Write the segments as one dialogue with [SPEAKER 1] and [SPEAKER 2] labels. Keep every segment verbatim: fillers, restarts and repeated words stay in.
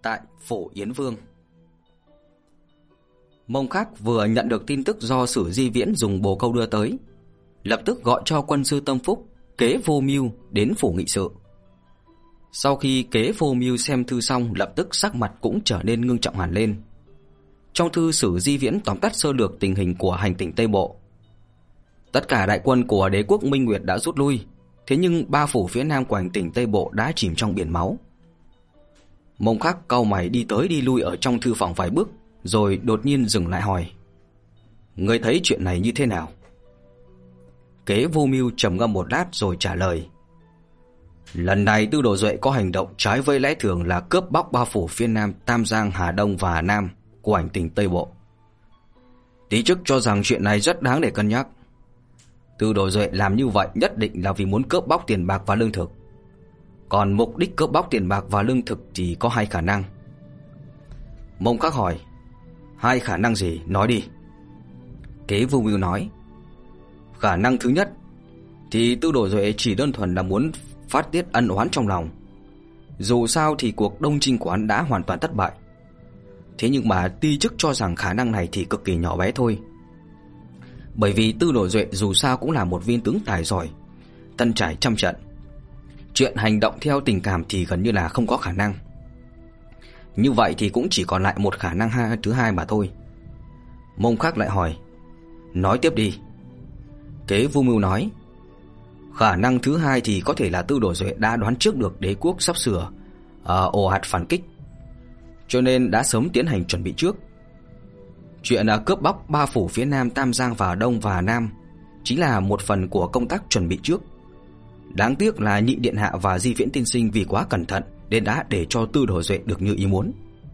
[SPEAKER 1] tại Phổ Yến Vương. Mông Khắc vừa nhận được tin tức do Sử Di Viễn dùng bồ câu đưa tới, lập tức gọi cho quân sư Tâm Phúc, Kế Vô Mưu đến phủ nghị sự. Sau khi Kế Vô Mưu xem thư xong, lập tức sắc mặt cũng trở nên ngưng trọng hẳn lên. Trong thư, Sử Di Viễn tóm tắt sơ lược tình hình của hành tỉnh Tây Bộ. Tất cả đại quân của đế quốc Minh Nguyệt đã rút lui, thế nhưng ba phủ phía nam của hành tỉnh Tây Bộ đã chìm trong biển máu. Mông Khắc cau mày đi tới đi lui ở trong thư phòng vài bước, rồi đột nhiên dừng lại hỏi: "Ngươi thấy chuyện này như thế nào?" Kế Vô Mưu trầm ngâm một lát rồi trả lời: "Lần này Tư Đồ Duệ có hành động trái với lẽ thường là cướp bóc ba phủ phía nam Tam Giang, Hà Đông và Hà Nam của hành tỉnh Tây Bộ. Tí chức cho rằng chuyện này rất đáng để cân nhắc. Tư Đồ Duệ làm như vậy nhất định là vì muốn cướp bóc tiền bạc và lương thực. Còn mục đích cướp bóc tiền bạc và lương thực thì có hai khả năng." Mông Khắc hỏi: "Hai khả năng gì? Nói đi." Kế Vô Mưu nói: "Khả năng thứ nhất thì Tư Đồ Duệ chỉ đơn thuần là muốn phát tiết ân oán trong lòng. Dù sao thì cuộc đông chinh của hắn đã hoàn toàn thất bại. Thế nhưng mà ti chức cho rằng khả năng này thì cực kỳ nhỏ bé thôi. Bởi vì Tư Đồ Duệ dù sao cũng là một viên tướng tài giỏi, tân trải trăm trận. Chuyện hành động theo tình cảm thì gần như là không có khả năng. Như vậy thì cũng chỉ còn lại một khả năng ha, thứ hai mà thôi." Mông Khắc lại hỏi: "Nói tiếp đi." Kế Vô Mưu nói: "Khả năng thứ hai thì có thể là Tư Đồ Duệ đã đoán trước được đế quốc sắp sửa uh, ồ ạt phản kích, cho nên đã sớm tiến hành chuẩn bị trước. Chuyện uh, cướp bóc ba phủ phía nam Tam Giang và Đông và Nam chính là một phần của công tác chuẩn bị trước. Đáng tiếc là Nhị Điện Hạ và Di Viễn tiên sinh vì quá cẩn thận nên đã để cho Tư Đồ Duệ được như ý muốn."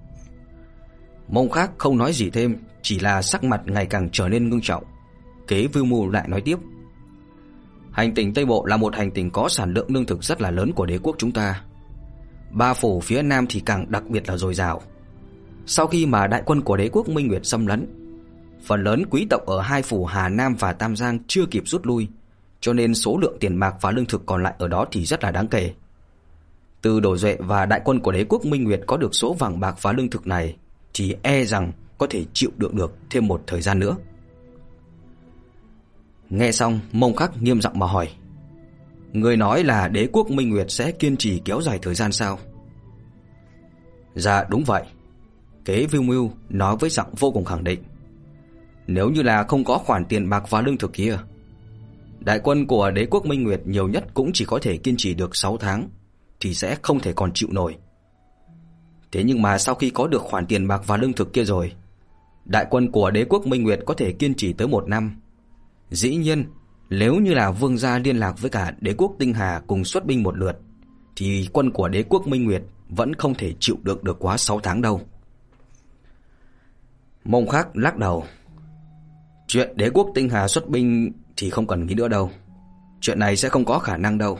[SPEAKER 1] Mông Khắc không nói gì thêm, chỉ là sắc mặt ngày càng trở nên ngưng trọng. Kế Vô Mưu lại nói tiếp: "Hành tỉnh Tây Bộ là một hành tỉnh có sản lượng lương thực rất là lớn của đế quốc chúng ta. Ba phủ phía nam thì càng đặc biệt là dồi dào. Sau khi mà đại quân của đế quốc Minh Nguyệt xâm lấn, phần lớn quý tộc ở hai phủ Hà Nam và Tam Giang chưa kịp rút lui, cho nên số lượng tiền bạc và lương thực còn lại ở đó thì rất là đáng kể. Tư Đồ Duệ và đại quân của đế quốc Minh Nguyệt có được số vàng bạc và lương thực này thì e rằng có thể chịu đựng được thêm một thời gian nữa." Nghe xong, Mông Khắc nghiêm giọng mà hỏi: "Người nói là đế quốc Minh Nguyệt sẽ kiên trì kéo dài thời gian sao?" "Dạ đúng vậy." Kế Vô Mưu nói với giọng vô cùng khẳng định: "Nếu như là không có khoản tiền bạc và lương thực kia, đại quân của đế quốc Minh Nguyệt nhiều nhất cũng chỉ có thể kiên trì được sáu tháng, thì sẽ không thể còn chịu nổi. Thế nhưng mà sau khi có được khoản tiền bạc và lương thực kia rồi, đại quân của đế quốc Minh Nguyệt có thể kiên trì tới một năm. Dĩ nhiên, nếu như là vương gia liên lạc với cả đế quốc Tinh Hà cùng xuất binh một lượt, thì quân của đế quốc Minh Nguyệt vẫn không thể chịu đựng được quá sáu tháng đâu." Mông Khắc lắc đầu: "Chuyện đế quốc Tinh Hà xuất binh thì không cần nghĩ nữa đâu. Chuyện này sẽ không có khả năng đâu."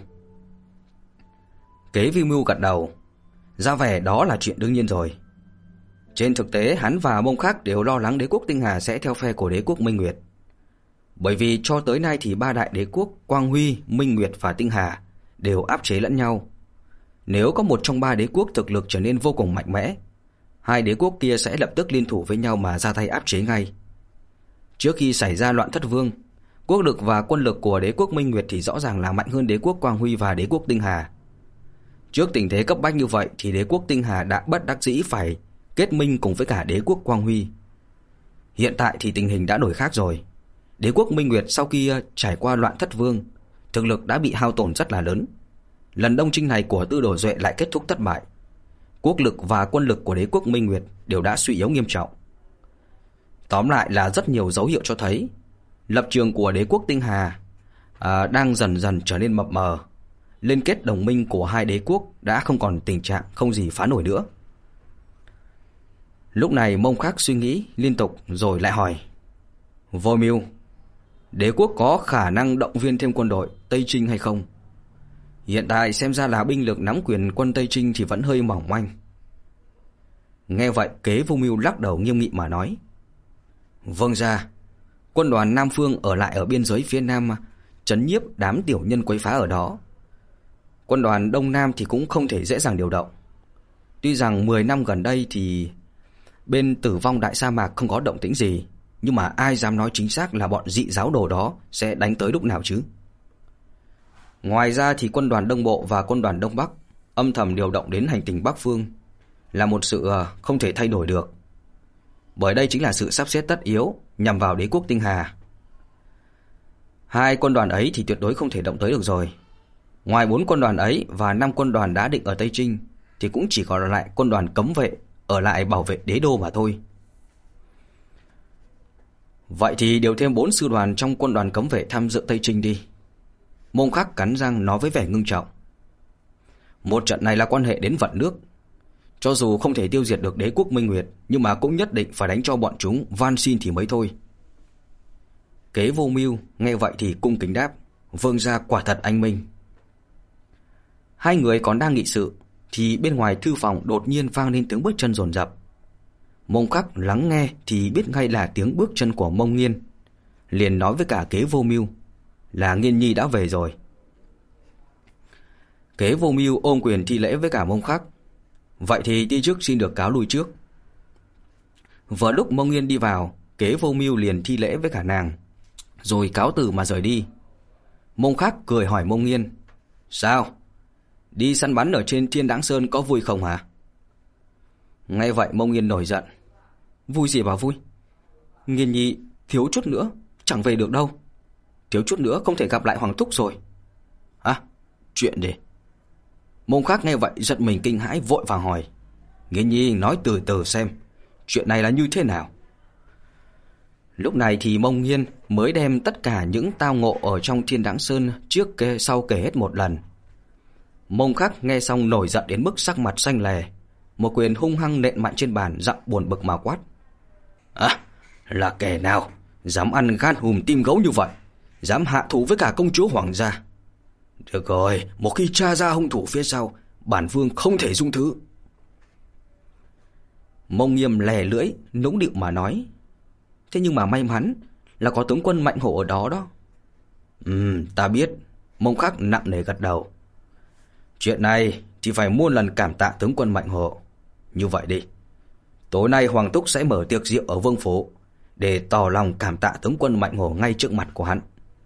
[SPEAKER 1] Kế Vi Mưu gật đầu, ra vẻ đó là chuyện đương nhiên rồi. Trên thực tế, hắn và Mông Khắc đều lo lắng đế quốc Tinh Hà sẽ theo phe của đế quốc Minh Nguyệt. Bởi vì cho tới nay thì ba đại đế quốc Quang Huy, Minh Nguyệt và Tinh Hà đều áp chế lẫn nhau. Nếu có một trong ba đế quốc thực lực trở nên vô cùng mạnh mẽ, hai đế quốc kia sẽ lập tức liên thủ với nhau mà ra tay áp chế ngay. Trước khi xảy ra loạn Thất Vương, quốc lực và quân lực của đế quốc Minh Nguyệt thì rõ ràng là mạnh hơn đế quốc Quang Huy và đế quốc Tinh Hà. Trước tình thế cấp bách như vậy thì đế quốc Tinh Hà đã bất đắc dĩ phải kết minh cùng với cả đế quốc Quang Huy. Hiện tại thì tình hình đã đổi khác rồi. Đế quốc Minh Nguyệt sau khi trải qua loạn Thất Vương, thực lực đã bị hao tổn rất là lớn. Lần đông chinh này của Tư Đồ Duệ lại kết thúc thất bại. Quốc lực và quân lực của đế quốc Minh Nguyệt đều đã suy yếu nghiêm trọng. Tóm lại là rất nhiều dấu hiệu cho thấy lập trường của đế quốc Tinh Hà à, đang dần dần trở nên mập mờ. Liên kết đồng minh của hai đế quốc đã không còn tình trạng không gì phá nổi nữa. Lúc này Mông Khắc suy nghĩ liên tục rồi lại hỏi: "Vô Mưu, đế quốc có khả năng động viên thêm quân đội Tây Trinh hay không? Hiện tại xem ra là binh lực nắm quyền quân Tây Trinh thì vẫn hơi mỏng manh." Nghe vậy, Kế Vô Mưu lắc đầu nghiêm nghị mà nói: "Vâng ra, quân đoàn Nam Phương ở lại ở biên giới phía Nam trấn nhiếp đám tiểu nhân quấy phá ở đó. Quân đoàn Đông Nam thì cũng không thể dễ dàng điều động. Tuy rằng mười năm gần đây thì bên Tử Vong Đại Sa Mạc không có động tĩnh gì, nhưng mà ai dám nói chính xác là bọn dị giáo đồ đó sẽ đánh tới lúc nào chứ? Ngoài ra thì quân đoàn Đông Bộ và quân đoàn Đông Bắc âm thầm điều động đến hành tinh Bắc Phương là một sự không thể thay đổi được, bởi đây chính là sự sắp xếp tất yếu nhằm vào đế quốc Tinh Hà. Hai quân đoàn ấy thì tuyệt đối không thể động tới được rồi. Ngoài bốn quân đoàn ấy và năm quân đoàn đã định ở Tây Trinh thì cũng chỉ còn lại quân đoàn cấm vệ ở lại bảo vệ đế đô mà thôi. Vậy thì điều thêm bốn sư đoàn trong quân đoàn cấm vệ tham dự Tây Trinh đi. Mông Khắc cắn răng nói với vẻ ngưng trọng. Một trận này là quan hệ đến vận nước. Cho dù không thể tiêu diệt được đế quốc Minh Nguyệt, nhưng mà cũng nhất định phải đánh cho bọn chúng van xin thì mới thôi. Kế Vô Mưu nghe vậy thì cung kính đáp. Vương gia quả thật anh minh. Hai người còn đang nghị sự thì bên ngoài thư phòng đột nhiên vang lên tiếng bước chân dồn dập. Mông Khắc lắng nghe thì biết ngay là tiếng bước chân của Mông Nghiên, liền nói với cả Kế Vô Mưu là Nghiên nhi đã về rồi. Kế Vô Mưu ôm quyền thi lễ với cả Mông Khắc. Vậy thì đi trước xin được cáo lui trước. Vừa lúc Mông Nghiên đi vào, Kế Vô Mưu liền thi lễ với cả nàng, rồi cáo từ mà rời đi. Mông Khắc cười hỏi Mông Nghiên, sao? Đi săn bắn ở trên Thiên Đáng Sơn có vui không hả? Nghe vậy Mông Nghiên nổi giận. Vui gì mà vui? Nghiên nhi thiếu chút nữa chẳng về được đâu. Thiếu chút nữa không thể gặp lại Hoàng Thúc rồi. À, chuyện gì? Mông Khắc nghe vậy giật mình kinh hãi, vội vàng hỏi. Nghiên nhi nói từ từ xem, chuyện này là như thế nào? Lúc này thì Mông Nghiên mới đem tất cả những tao ngộ ở trong Thiên Đáng Sơn trước kê sau kể hết một lần. Mông Khắc nghe xong nổi giận đến mức sắc mặt xanh lè, một quyền hung hăng nện mạnh trên bàn, giọng buồn bực mà quát. À, là kẻ nào dám ăn gan hùm tim gấu như vậy, dám hạ thủ với cả công chúa Hoàng gia? Được rồi, một khi tra ra hung thủ phía sau, bản vương không thể dung thứ. Mông Nghiêm lè lưỡi, nũng nịu mà nói. Thế nhưng mà may mắn là có tướng quân Mạnh Hổ ở đó đó. Ừ, ta biết. Mông Khắc nặng nề gật đầu. Chuyện này thì phải muôn lần cảm tạ tướng quân Mạnh Hổ. Như vậy đi, tối nay Hoàng Túc sẽ mở tiệc rượu ở Vương Phủ để tỏ lòng cảm tạ tướng quân Mạnh Hổ ngay trước mặt của hắn.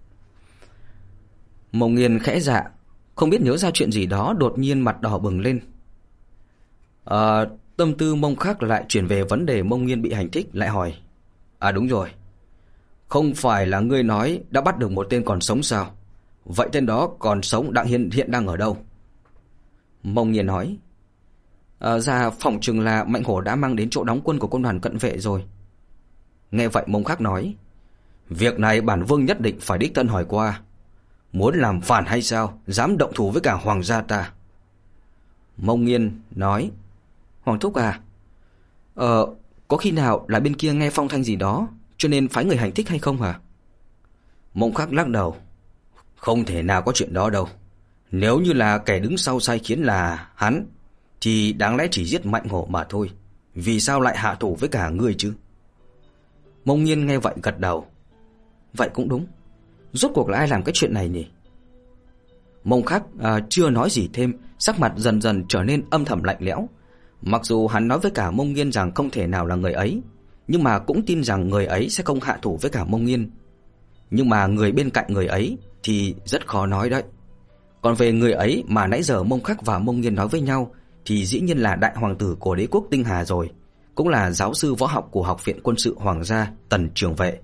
[SPEAKER 1] Mông Nghiên khẽ dạ, không biết nhớ ra chuyện gì đó, đột nhiên mặt đỏ bừng lên. À, tâm tư Mông Khắc lại chuyển về vấn đề Mông Nghiên bị hành thích, lại hỏi. À đúng rồi, không phải là ngươi nói đã bắt được một tên còn sống sao? Vậy tên đó còn sống đang hiện, hiện đang ở đâu? Mông Nghiên nói. À, dạ phỏng chừng là Mạnh Hổ đã mang đến chỗ đóng quân của quân đoàn cận vệ rồi. Nghe vậy Mông Khắc nói. Việc này bản vương nhất định phải đích thân hỏi qua. Muốn làm phản hay sao, dám động thủ với cả Hoàng gia ta? Mông Nghiên nói. Hoàng thúc à, Ờ, có khi nào là bên kia nghe phong thanh gì đó cho nên phái người hành thích hay không hả? Mông Khắc lắc đầu. Không thể nào có chuyện đó đâu. Nếu như là kẻ đứng sau sai khiến là hắn thì đáng lẽ chỉ giết Mạnh Hổ mà thôi. Vì sao lại hạ thủ với cả ngươi chứ? Mông Nghiên nghe vậy gật đầu. Vậy cũng đúng. Rốt cuộc là ai làm cái chuyện này nhỉ? Mông Khắc à, chưa nói gì thêm, sắc mặt dần dần trở nên âm thầm lạnh lẽo. Mặc dù hắn nói với cả Mông Nghiên rằng không thể nào là người ấy, nhưng mà cũng tin rằng người ấy sẽ không hạ thủ với cả Mông Nghiên. Nhưng mà người bên cạnh người ấy thì rất khó nói đấy. Còn về người ấy mà nãy giờ Mông Khắc và Mông Nghiên nói với nhau thì dĩ nhiên là đại hoàng tử của đế quốc Tinh Hà rồi, cũng là giáo sư võ học của Học viện Quân sự Hoàng gia Tần Trường Vệ.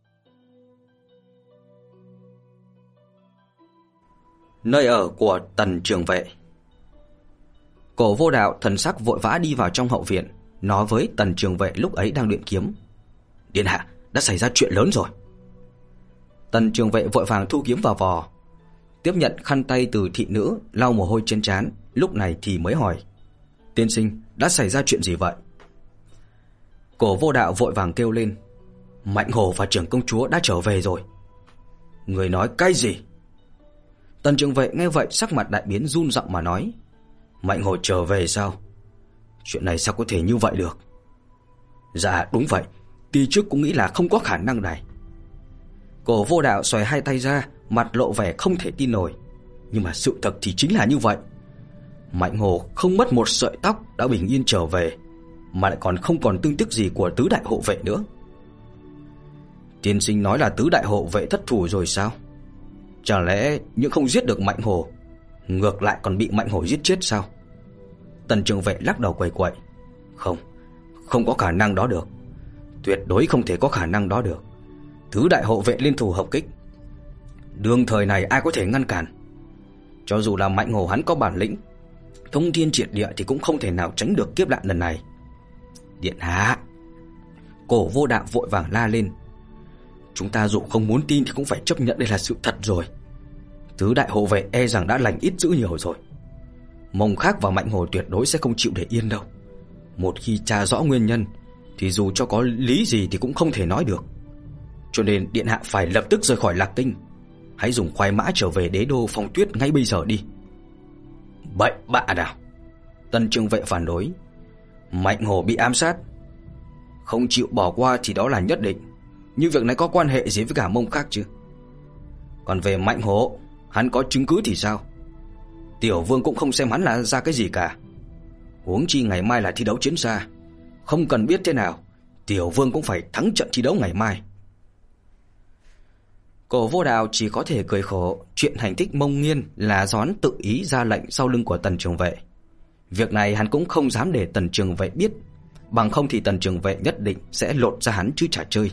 [SPEAKER 1] Nơi ở của Tần Trường Vệ. Cổ Vô Đạo thần sắc vội vã đi vào trong hậu viện, nói với Tần Trường Vệ lúc ấy đang luyện kiếm. Điện hạ, đã xảy ra chuyện lớn rồi. Tần Trường Vệ vội vàng thu kiếm vào vò, tiếp nhận khăn tay từ thị nữ, lau mồ hôi trên trán, lúc này thì mới hỏi. Tiên sinh, đã xảy ra chuyện gì vậy? Cổ Vô Đạo vội vàng kêu lên. Mạnh Hổ và trưởng công chúa đã trở về rồi. Người nói cái gì? Tần Trường Vệ nghe vậy sắc mặt đại biến, run giọng mà nói. Mạnh Hổ trở về sao? Chuyện này sao có thể như vậy được? Dạ đúng vậy, tuy trước cũng nghĩ là không có khả năng này. Cổ Vô Đạo xoay hai tay ra, mặt lộ vẻ không thể tin nổi. Nhưng mà sự thật thì chính là như vậy. Mạnh Hồ không mất một sợi tóc đã bình yên trở về, mà lại còn không còn tin tức gì của tứ đại hộ vệ nữa. Tiên sinh nói là tứ đại hộ vệ thất thủ rồi sao? Chẳng lẽ những không giết được Mạnh Hồ, ngược lại còn bị Mạnh Hồ giết chết sao? Tần Trường Vệ lắc đầu quẩy quậy. Không, không có khả năng đó được. Tuyệt đối không thể có khả năng đó được. Tứ đại hộ vệ liên thủ hợp kích, đương thời này ai có thể ngăn cản? Cho dù là Mạnh Hồ hắn có bản lĩnh thông thiên triệt địa thì cũng không thể nào tránh được kiếp nạn lần này. Điện hạ, Cổ Vô Đạo vội vàng la lên. Chúng ta dù không muốn tin thì cũng phải chấp nhận đây là sự thật rồi. Tứ đại hộ vệ e rằng đã lành ít dữ nhiều rồi. Mông Khắc và Mạnh Hồ tuyệt đối sẽ không chịu để yên đâu. Một khi tra rõ nguyên nhân thì dù cho có lý gì thì cũng không thể nói được. Cho nên điện hạ phải lập tức rời khỏi Lạc Tinh. Hãy dùng khoái mã trở về đế đô Phong Tuyết ngay bây giờ đi. Bậy bạ nào! Tần Trường Vệ phản đối. Mạnh Hồ bị ám sát, không chịu bỏ qua thì đó là nhất định. Nhưng việc này có quan hệ gì với cả Mông Khắc chứ? Còn về Mạnh Hồ, hắn có chứng cứ thì sao? Tiểu Vương cũng không xem hắn là ra cái gì cả. Huống chi ngày mai là thi đấu chiến xa, không cần biết thế nào, Tiểu Vương cũng phải thắng trận thi đấu ngày mai. Cổ Vô Đạo chỉ có thể cười khổ. Chuyện hành thích Mông Nghiên là Gión tự ý ra lệnh sau lưng của Tần Trường Vệ. Việc này hắn cũng không dám để Tần Trường Vệ biết, bằng không thì Tần Trường Vệ nhất định sẽ lột ra hắn chứ chả chơi.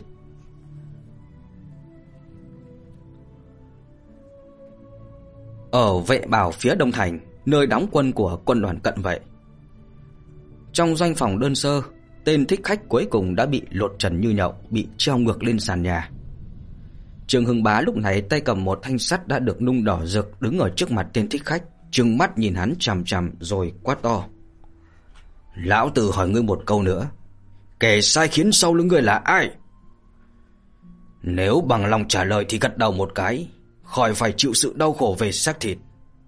[SPEAKER 1] Ở Vệ Bảo phía Đông Thành, nơi đóng quân của quân đoàn cận vệ, trong doanh phòng đơn sơ, tên thích khách cuối cùng đã bị lột trần như nhậu, bị treo ngược lên sàn nhà. Trương Hưng Bá lúc này tay cầm một thanh sắt đã được nung đỏ rực, đứng ở trước mặt tên thích khách, trừng mắt nhìn hắn chằm chằm rồi quát to. Lão tử hỏi ngươi một câu nữa, kẻ sai khiến sau lưng ngươi là ai? Nếu bằng lòng trả lời thì gật đầu một cái, khỏi phải chịu sự đau khổ về xác thịt.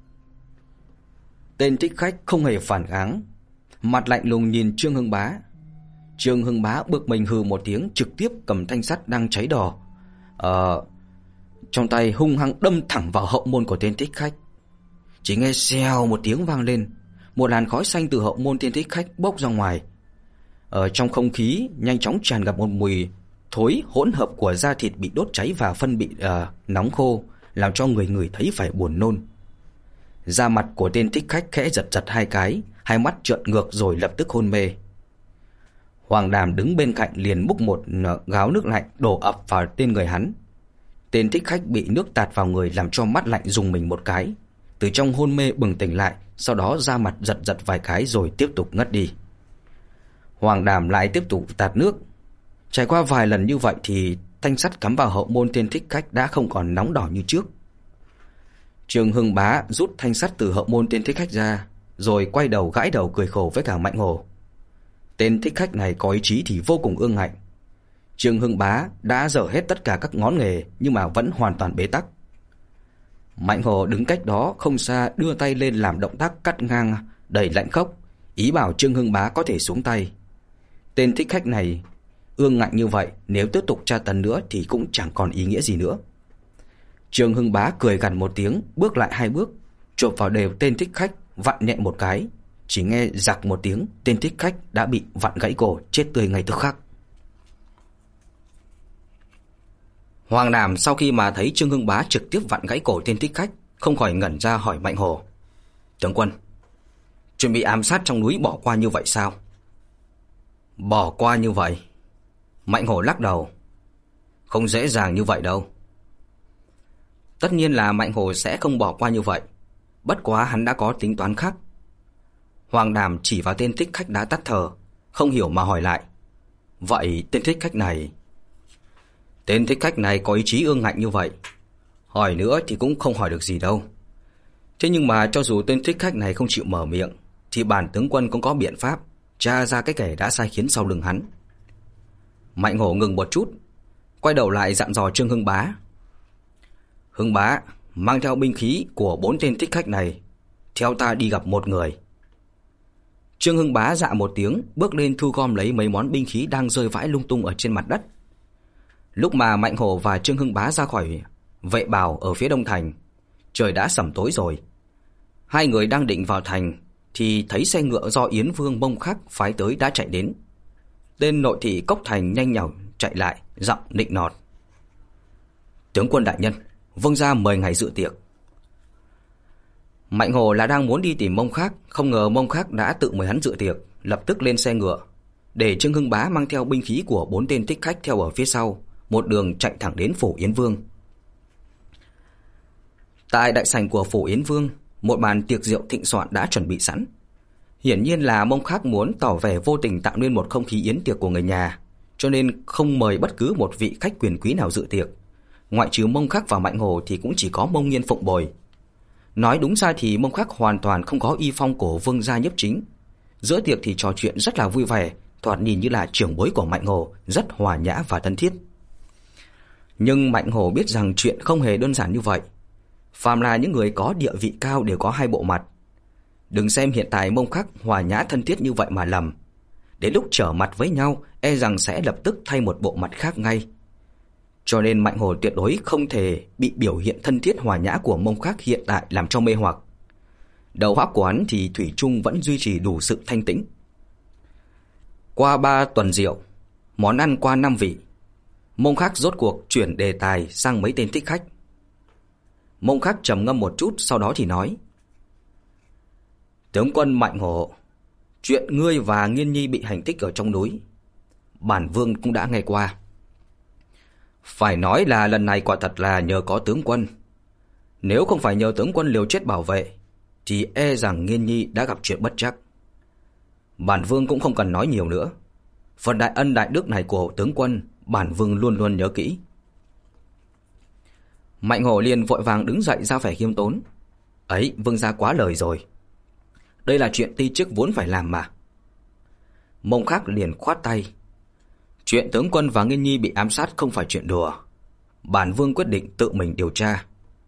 [SPEAKER 1] Tên thích khách không hề phản kháng, mặt lạnh lùng nhìn Trương Hưng Bá. Trương Hưng Bá bực mình hừ một tiếng, trực tiếp cầm thanh sắt đang cháy đỏ Ờ, trong tay hung hăng đâm thẳng vào hậu môn của tên thích khách. Chỉ nghe xèo một tiếng vang lên, một làn khói xanh từ hậu môn tên thích khách bốc ra ngoài. Ở trong không khí nhanh chóng tràn ngập một mùi thối hỗn hợp của da thịt bị đốt cháy và phân bị uh, nóng khô, làm cho người người thấy phải buồn nôn. Da mặt của tên thích khách khẽ giật giật hai cái, hai mắt trợn ngược rồi lập tức hôn mê. Hoàng Đàm đứng bên cạnh liền múc một gáo nước lạnh đổ ập vào tên người hắn. Tên thích khách bị nước tạt vào người làm cho mắt lạnh rùng mình một cái, từ trong hôn mê bừng tỉnh lại, sau đó da mặt giật giật vài cái rồi tiếp tục ngất đi. Hoàng Đàm lại tiếp tục tạt nước. Trải qua vài lần như vậy thì thanh sắt cắm vào hậu môn tên thích khách đã không còn nóng đỏ như trước. Trương Hưng Bá rút thanh sắt từ hậu môn tên thích khách ra, rồi quay đầu gãi đầu cười khổ với cả Mạnh Hồ. Tên thích khách này có ý chí thì vô cùng ương ngạnh. Trương Hưng Bá đã dở hết tất cả các ngón nghề nhưng mà vẫn hoàn toàn bế tắc. Mạnh Hồ đứng cách đó không xa đưa tay lên làm động tác cắt ngang đầy lạnh khốc, ý bảo Trương Hưng Bá có thể xuống tay. Tên thích khách này ương ngạnh như vậy, nếu tiếp tục tra tấn nữa thì cũng chẳng còn ý nghĩa gì nữa. Trương Hưng Bá cười gằn một tiếng, bước lại hai bước, chộp vào đều tên thích khách, vặn nhẹ một cái. Chỉ nghe rạc một tiếng, tên thích khách đã bị vặn gãy cổ, chết tươi ngay tức khắc. Hoàng Đàm sau khi mà thấy Trương Hưng Bá trực tiếp vặn gãy cổ tên thích khách, không khỏi ngẩn ra hỏi Mạnh Hồ. Tướng quân, chuyện bị ám sát trong núi bỏ qua như vậy sao? Bỏ qua như vậy? Mạnh Hồ lắc đầu. Không dễ dàng như vậy đâu. Tất nhiên là Mạnh Hồ sẽ không bỏ qua như vậy, bất quá hắn đã có tính toán khác. Hoàng Đàm chỉ vào tên thích khách đã tắt thở, không hiểu mà hỏi lại. Vậy tên thích khách này... Tên thích khách này có ý chí ương ngạnh như vậy, hỏi nữa thì cũng không hỏi được gì đâu. Thế nhưng mà cho dù tên thích khách này không chịu mở miệng, thì bản tướng quân cũng có biện pháp tra ra cái kẻ đã sai khiến sau lưng hắn. Mạnh Hổ ngừng một chút, quay đầu lại dặn dò Trương Hưng Bá. Hưng Bá, mang theo binh khí của bốn tên thích khách này, theo ta đi gặp một người. Trương Hưng Bá dạ một tiếng, bước lên thu gom lấy mấy món binh khí đang rơi vãi lung tung ở trên mặt đất. Lúc mà Mạnh Hổ và Trương Hưng Bá ra khỏi Vệ Bào ở phía đông thành, trời đã sẩm tối rồi. Hai người đang định vào thành thì thấy xe ngựa do Yến Vương Mông Khắc phái tới đã chạy đến. Tên nội thị Cốc Thành nhanh nhảu chạy lại, giọng nịnh nọt: "Tướng quân đại nhân, vương gia mời ngài dự tiệc." Mạnh Hổ là đang muốn đi tìm Mông Khắc, không ngờ Mông Khắc đã tự mời hắn dự tiệc, lập tức lên xe ngựa, để Trương Hưng Bá mang theo binh khí của bốn tên thích khách theo ở phía sau, một đường chạy thẳng đến phủ Yến Vương. Tại đại sảnh của phủ Yến Vương, một bàn tiệc rượu thịnh soạn đã chuẩn bị sẵn. Hiển nhiên là Mông Khắc muốn tỏ vẻ vô tình tạo nên một không khí yến tiệc của người nhà, cho nên không mời bất cứ một vị khách quyền quý nào dự tiệc. Ngoại trừ Mông Khắc và Mạnh Hổ thì cũng chỉ có Mông Nghiên phụng bồi. Nói đúng ra thì Mông Khắc hoàn toàn không có y phong của vương gia nhiếp chính. Giữa tiệc thì trò chuyện rất là vui vẻ, thoạt nhìn như là trưởng bối của Mạnh Hổ, rất hòa nhã và thân thiết. Nhưng Mạnh Hổ biết rằng chuyện không hề đơn giản như vậy. Phàm là những người có địa vị cao đều có hai bộ mặt. Đừng xem hiện tại Mông Khắc hòa nhã thân thiết như vậy mà lầm. Đến lúc trở mặt với nhau, e rằng sẽ lập tức thay một bộ mặt khác ngay. Cho nên Mạnh Hổ tuyệt đối không thể bị biểu hiện thân thiết hòa nhã của Mông Khắc hiện tại làm cho mê hoặc. Đầu óc của hắn thì thủy chung vẫn duy trì đủ sự thanh tĩnh. Qua ba tuần rượu, món ăn qua năm vị, Mông Khắc rốt cuộc chuyển đề tài sang mấy tên thích khách. Mông Khắc trầm ngâm một chút, sau đó thì nói: "Tướng quân Mạnh Hổ, chuyện ngươi và Nghiên Nhi bị hành thích ở trong núi, bản vương cũng đã nghe qua. Phải nói là lần này quả thật là nhờ có tướng quân. Nếu không phải nhờ tướng quân liều chết bảo vệ, thì e rằng Nghiên Nhi đã gặp chuyện bất trắc. Bản vương cũng không cần nói nhiều nữa. Phần đại ân đại đức này của tướng quân, bản vương luôn luôn nhớ kỹ." Mạnh Hổ liền vội vàng đứng dậy ra vẻ khiêm tốn: "Ấy, vương gia quá lời rồi. Đây là chuyện ti chức vốn phải làm mà." Mông Khắc liền khoát tay: "Chuyện tướng quân và Nghiên Nhi bị ám sát không phải chuyện đùa. Bản vương quyết định tự mình điều tra."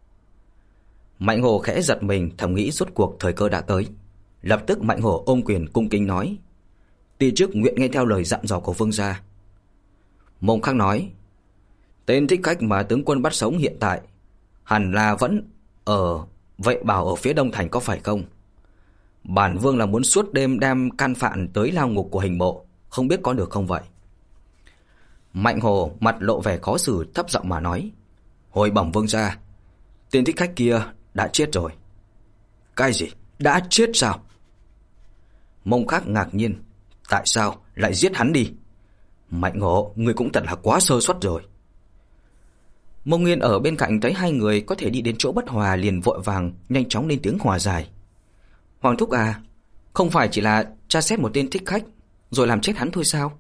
[SPEAKER 1] Mạnh Hổ khẽ giật mình, thầm nghĩ rốt cuộc thời cơ đã tới. Lập tức Mạnh Hổ ôm quyền cung kính nói: "Ti chức nguyện nghe theo lời dặn dò của vương gia." Mông Khắc nói: "Tên thích khách mà tướng quân bắt sống hiện tại hẳn là vẫn ở Vệ Bảo ở phía đông thành có phải không? Bản vương là muốn suốt đêm đem can phạm tới lao ngục của hình mộ, không biết có được không vậy?" Mạnh Hổ mặt lộ vẻ khó xử, thấp giọng mà nói: "Hồi bẩm vương gia, tên thích khách kia đã chết rồi." "Cái gì? Đã chết sao?" Mông Khắc ngạc nhiên: "Tại sao lại giết hắn đi? Mạnh Hổ, ngươi cũng thật là quá sơ suất rồi." Mông Nghiên ở bên cạnh thấy hai người có thể đi đến chỗ bất hòa, liền vội vàng nhanh chóng lên tiếng hòa giải: "Hoàng thúc à, không phải chỉ là tra xét một tên thích khách rồi làm chết hắn thôi sao?"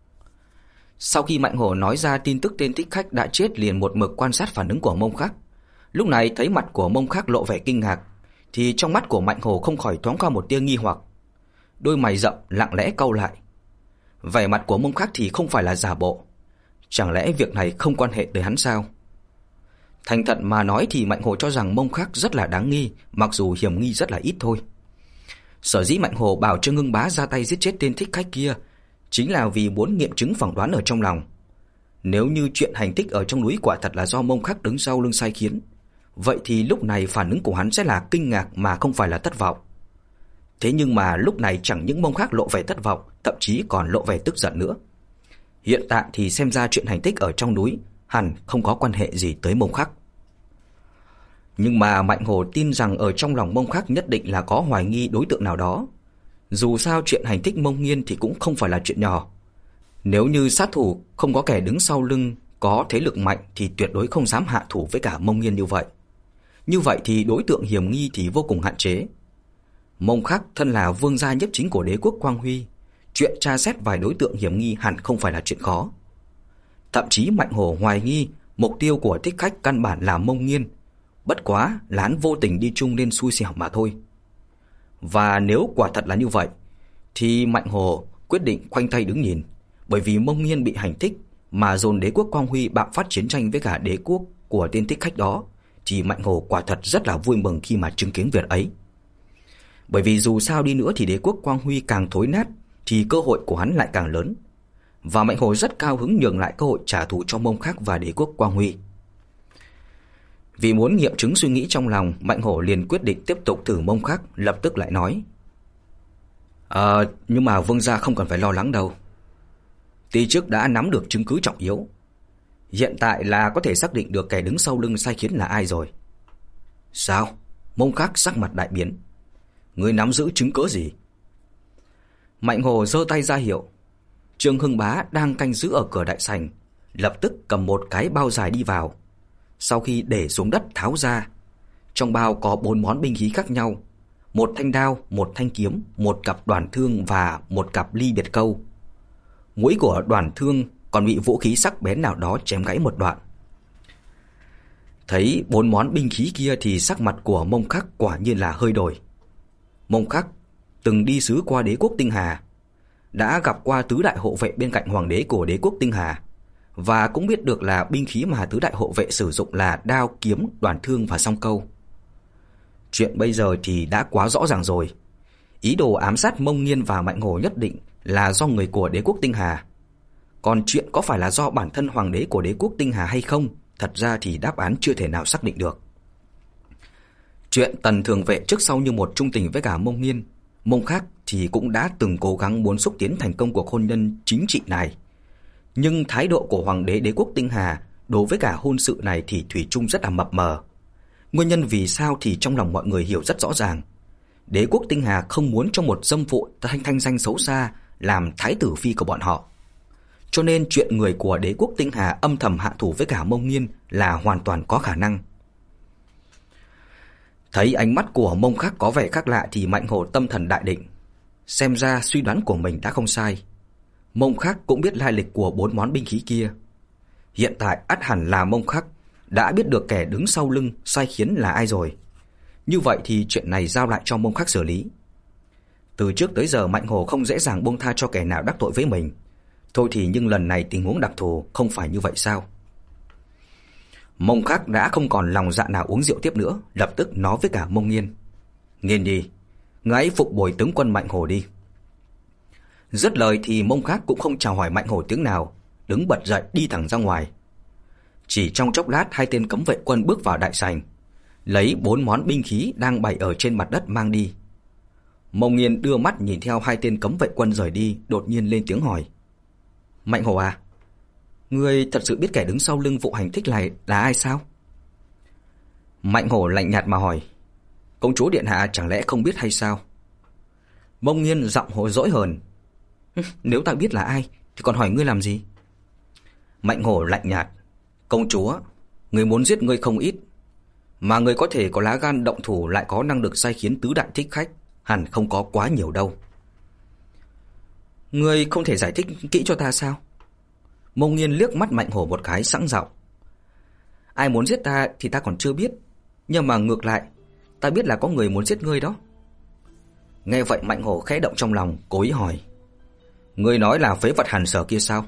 [SPEAKER 1] Sau khi Mạnh Hổ nói ra tin tức tên thích khách đã chết, liền một mực quan sát phản ứng của Mông Khắc. Lúc này thấy mặt của Mông Khắc lộ vẻ kinh ngạc, thì trong mắt của Mạnh Hổ không khỏi thoáng qua một tia nghi hoặc. Đôi mày rậm lặng lẽ cau lại. Vẻ mặt của Mông Khắc thì không phải là giả bộ. Chẳng lẽ việc này không quan hệ tới hắn sao? Thành thật mà nói thì Mạnh Hổ cho rằng Mông Khắc rất là đáng nghi, mặc dù hiểm nghi rất là ít thôi. Sở dĩ Mạnh Hổ bảo Trương Hưng Bá ra tay giết chết tên thích khách kia chính là vì muốn nghiệm chứng phỏng đoán ở trong lòng. Nếu như chuyện hành thích ở trong núi quả thật là do Mông Khắc đứng sau lưng sai khiến, vậy thì lúc này phản ứng của hắn sẽ là kinh ngạc mà không phải là thất vọng. Thế nhưng mà lúc này chẳng những Mông Khắc lộ vẻ thất vọng, thậm chí còn lộ vẻ tức giận nữa. Hiện tại thì xem ra chuyện hành thích ở trong núi hẳn không có quan hệ gì tới Mông Khắc. Nhưng mà Mạnh Hổ tin rằng ở trong lòng Mông Khắc nhất định là có hoài nghi đối tượng nào đó. Dù sao chuyện hành thích Mông Nghiên thì cũng không phải là chuyện nhỏ. Nếu như sát thủ không có kẻ đứng sau lưng có thế lực mạnh thì tuyệt đối không dám hạ thủ với cả Mông Nghiên như vậy. Như vậy thì đối tượng hiểm nghi thì vô cùng hạn chế. Mông Khắc thân là vương gia nhiếp chính của đế quốc Quang Huy, chuyện tra xét vài đối tượng hiểm nghi hẳn không phải là chuyện khó. Thậm chí Mạnh Hổ hoài nghi mục tiêu của thích khách căn bản là Mông Nghiên, bất quá là hắn vô tình đi chung nên xui xẻo mà thôi. Và nếu quả thật là như vậy thì Mạnh Hổ quyết định khoanh tay đứng nhìn, bởi vì Mông Nghiên bị hành thích mà dồn đế quốc Quang Huy bạo phát chiến tranh với cả đế quốc của tên thích khách đó, thì Mạnh Hổ quả thật rất là vui mừng khi mà chứng kiến việc ấy. Bởi vì dù sao đi nữa thì đế quốc Quang Huy càng thối nát thì cơ hội của hắn lại càng lớn, và Mạnh Hổ rất cao hứng nhường lại cơ hội trả thù cho Mông Khắc và đế quốc Quang Huy. Vì muốn nghiệm chứng suy nghĩ trong lòng, Mạnh Hổ liền quyết định tiếp tục thử Mông Khắc, lập tức lại nói: Ờ, nhưng mà vương gia không cần phải lo lắng đâu. Ti trước đã nắm được chứng cứ trọng yếu. Hiện tại là có thể xác định được kẻ đứng sau lưng sai khiến là ai rồi. Sao? Mông Khắc sắc mặt đại biến. Ngươi nắm giữ chứng cứ gì? Mạnh Hồ giơ tay ra hiệu. Trương Hưng Bá đang canh giữ ở cửa đại sảnh, lập tức cầm một cái bao dài đi vào. Sau khi để xuống đất tháo ra, trong bao có bốn món binh khí khác nhau: một thanh đao, một thanh kiếm, một cặp đoản thương và một cặp ly biệt câu. Mũi của đoản thương còn bị vũ khí sắc bén nào đó chém gãy một đoạn. Thấy bốn món binh khí kia thì sắc mặt của Mông Khắc quả nhiên là hơi đổi. Mông Khắc từng đi sứ qua đế quốc Tinh Hà, đã gặp qua tứ đại hộ vệ bên cạnh hoàng đế của đế quốc Tinh Hà, và cũng biết được là binh khí mà tứ đại hộ vệ sử dụng là đao, kiếm, đoản thương và song câu. Chuyện bây giờ thì đã quá rõ ràng rồi. Ý đồ ám sát Mông Nghiên và Mạnh Hồ nhất định là do người của đế quốc Tinh Hà. Còn chuyện có phải là do bản thân hoàng đế của đế quốc Tinh Hà hay không, thật ra thì đáp án chưa thể nào xác định được. Chuyện Tần Thường Vệ trước sau như một trung tình với cả Mông Nghiên, Mông Khắc thì cũng đã từng cố gắng muốn xúc tiến thành công cuộc hôn nhân chính trị này. Nhưng thái độ của hoàng đế đế quốc Tinh Hà đối với cả hôn sự này thì thủy chung rất là mập mờ. Nguyên nhân vì sao thì trong lòng mọi người hiểu rất rõ ràng. Đế quốc Tinh Hà không muốn cho một dâm phụ thanh thanh danh xấu xa làm thái tử phi của bọn họ. Cho nên chuyện người của đế quốc Tinh Hà âm thầm hạ thủ với cả Mông Nghiên là hoàn toàn có khả năng. Thấy ánh mắt của Mông Khắc có vẻ khác lạ thì Mạnh Hồ tâm thần đại định. Xem ra suy đoán của mình đã không sai. Mông Khắc cũng biết lai lịch của bốn món binh khí kia. Hiện tại ắt hẳn là Mông Khắc đã biết được kẻ đứng sau lưng sai khiến là ai rồi. Như vậy thì chuyện này giao lại cho Mông Khắc xử lý. Từ trước tới giờ Mạnh Hồ không dễ dàng buông tha cho kẻ nào đắc tội với mình. Thôi thì nhưng lần này tình huống đặc thù không phải như vậy sao? Mông Khắc đã không còn lòng dạ nào uống rượu tiếp nữa, lập tức nói với cả Mông Nghiên: Nghiên đi, ngài ấy phục bồi tướng quân Mạnh Hồ đi. Dứt lời thì Mông Khắc cũng không chào hỏi Mạnh Hồ tiếng nào, đứng bật dậy đi thẳng ra ngoài. Chỉ trong chốc lát, hai tên cấm vệ quân bước vào đại sảnh, lấy bốn món binh khí đang bày ở trên mặt đất mang đi. Mông Nghiên đưa mắt nhìn theo hai tên cấm vệ quân rời đi, đột nhiên lên tiếng hỏi: Mạnh Hồ à, ngươi thật sự biết kẻ đứng sau lưng vụ hành thích này là ai sao? Mạnh Hồ lạnh nhạt mà hỏi: Công chúa điện hạ chẳng lẽ không biết hay sao? Mông Nghiên giọng hồ dỗi hờn: Nếu ta biết là ai thì còn hỏi ngươi làm gì? Mạnh Hồ lạnh nhạt: Công chúa, người muốn giết ngươi không ít, mà người có thể có lá gan động thủ lại có năng lực sai khiến tứ đại thích khách hẳn không có quá nhiều đâu. Ngươi không thể giải thích kỹ cho ta sao? Mông Nghiên liếc mắt Mạnh Hổ một cái sẵn giọng: Ai muốn giết ta thì ta còn chưa biết, nhưng mà ngược lại ta biết là có người muốn giết ngươi đó. Nghe vậy Mạnh Hổ khẽ động trong lòng, cố ý hỏi: Ngươi nói là phế vật Hàn Sở kia sao?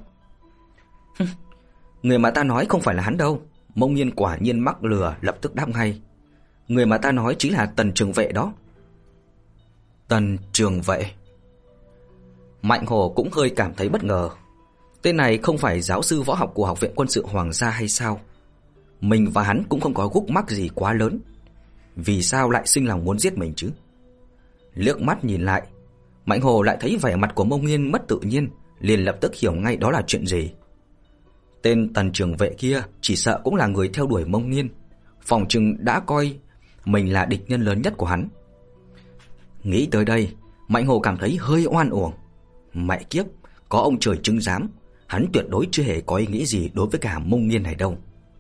[SPEAKER 1] Người mà ta nói không phải là hắn đâu. Mông Nghiên quả nhiên mắc lừa, lập tức đáp ngay: Người mà ta nói chính là Tần Trường Vệ đó. Tần Trường Vệ? Mạnh Hồ cũng hơi cảm thấy bất ngờ. Tên này không phải giáo sư võ học của Học viện Quân sự Hoàng gia hay sao? Mình và hắn cũng không có gút mắc gì quá lớn, vì sao lại sinh lòng muốn giết mình chứ? Liếc mắt nhìn lại, Mạnh Hồ lại thấy vẻ mặt của Mông Nghiên mất tự nhiên, liền lập tức hiểu ngay đó là chuyện gì. Tên Tần Trường Vệ kia chỉ sợ cũng là người theo đuổi Mông Nghiên, phòng chừng đã coi mình là địch nhân lớn nhất của hắn. Nghĩ tới đây, Mạnh Hồ cảm thấy hơi oan uổng. Mẹ kiếp, có ông trời chứng giám, hắn tuyệt đối chưa hề có ý nghĩ gì đối với cả Mông Nghiên này đâu.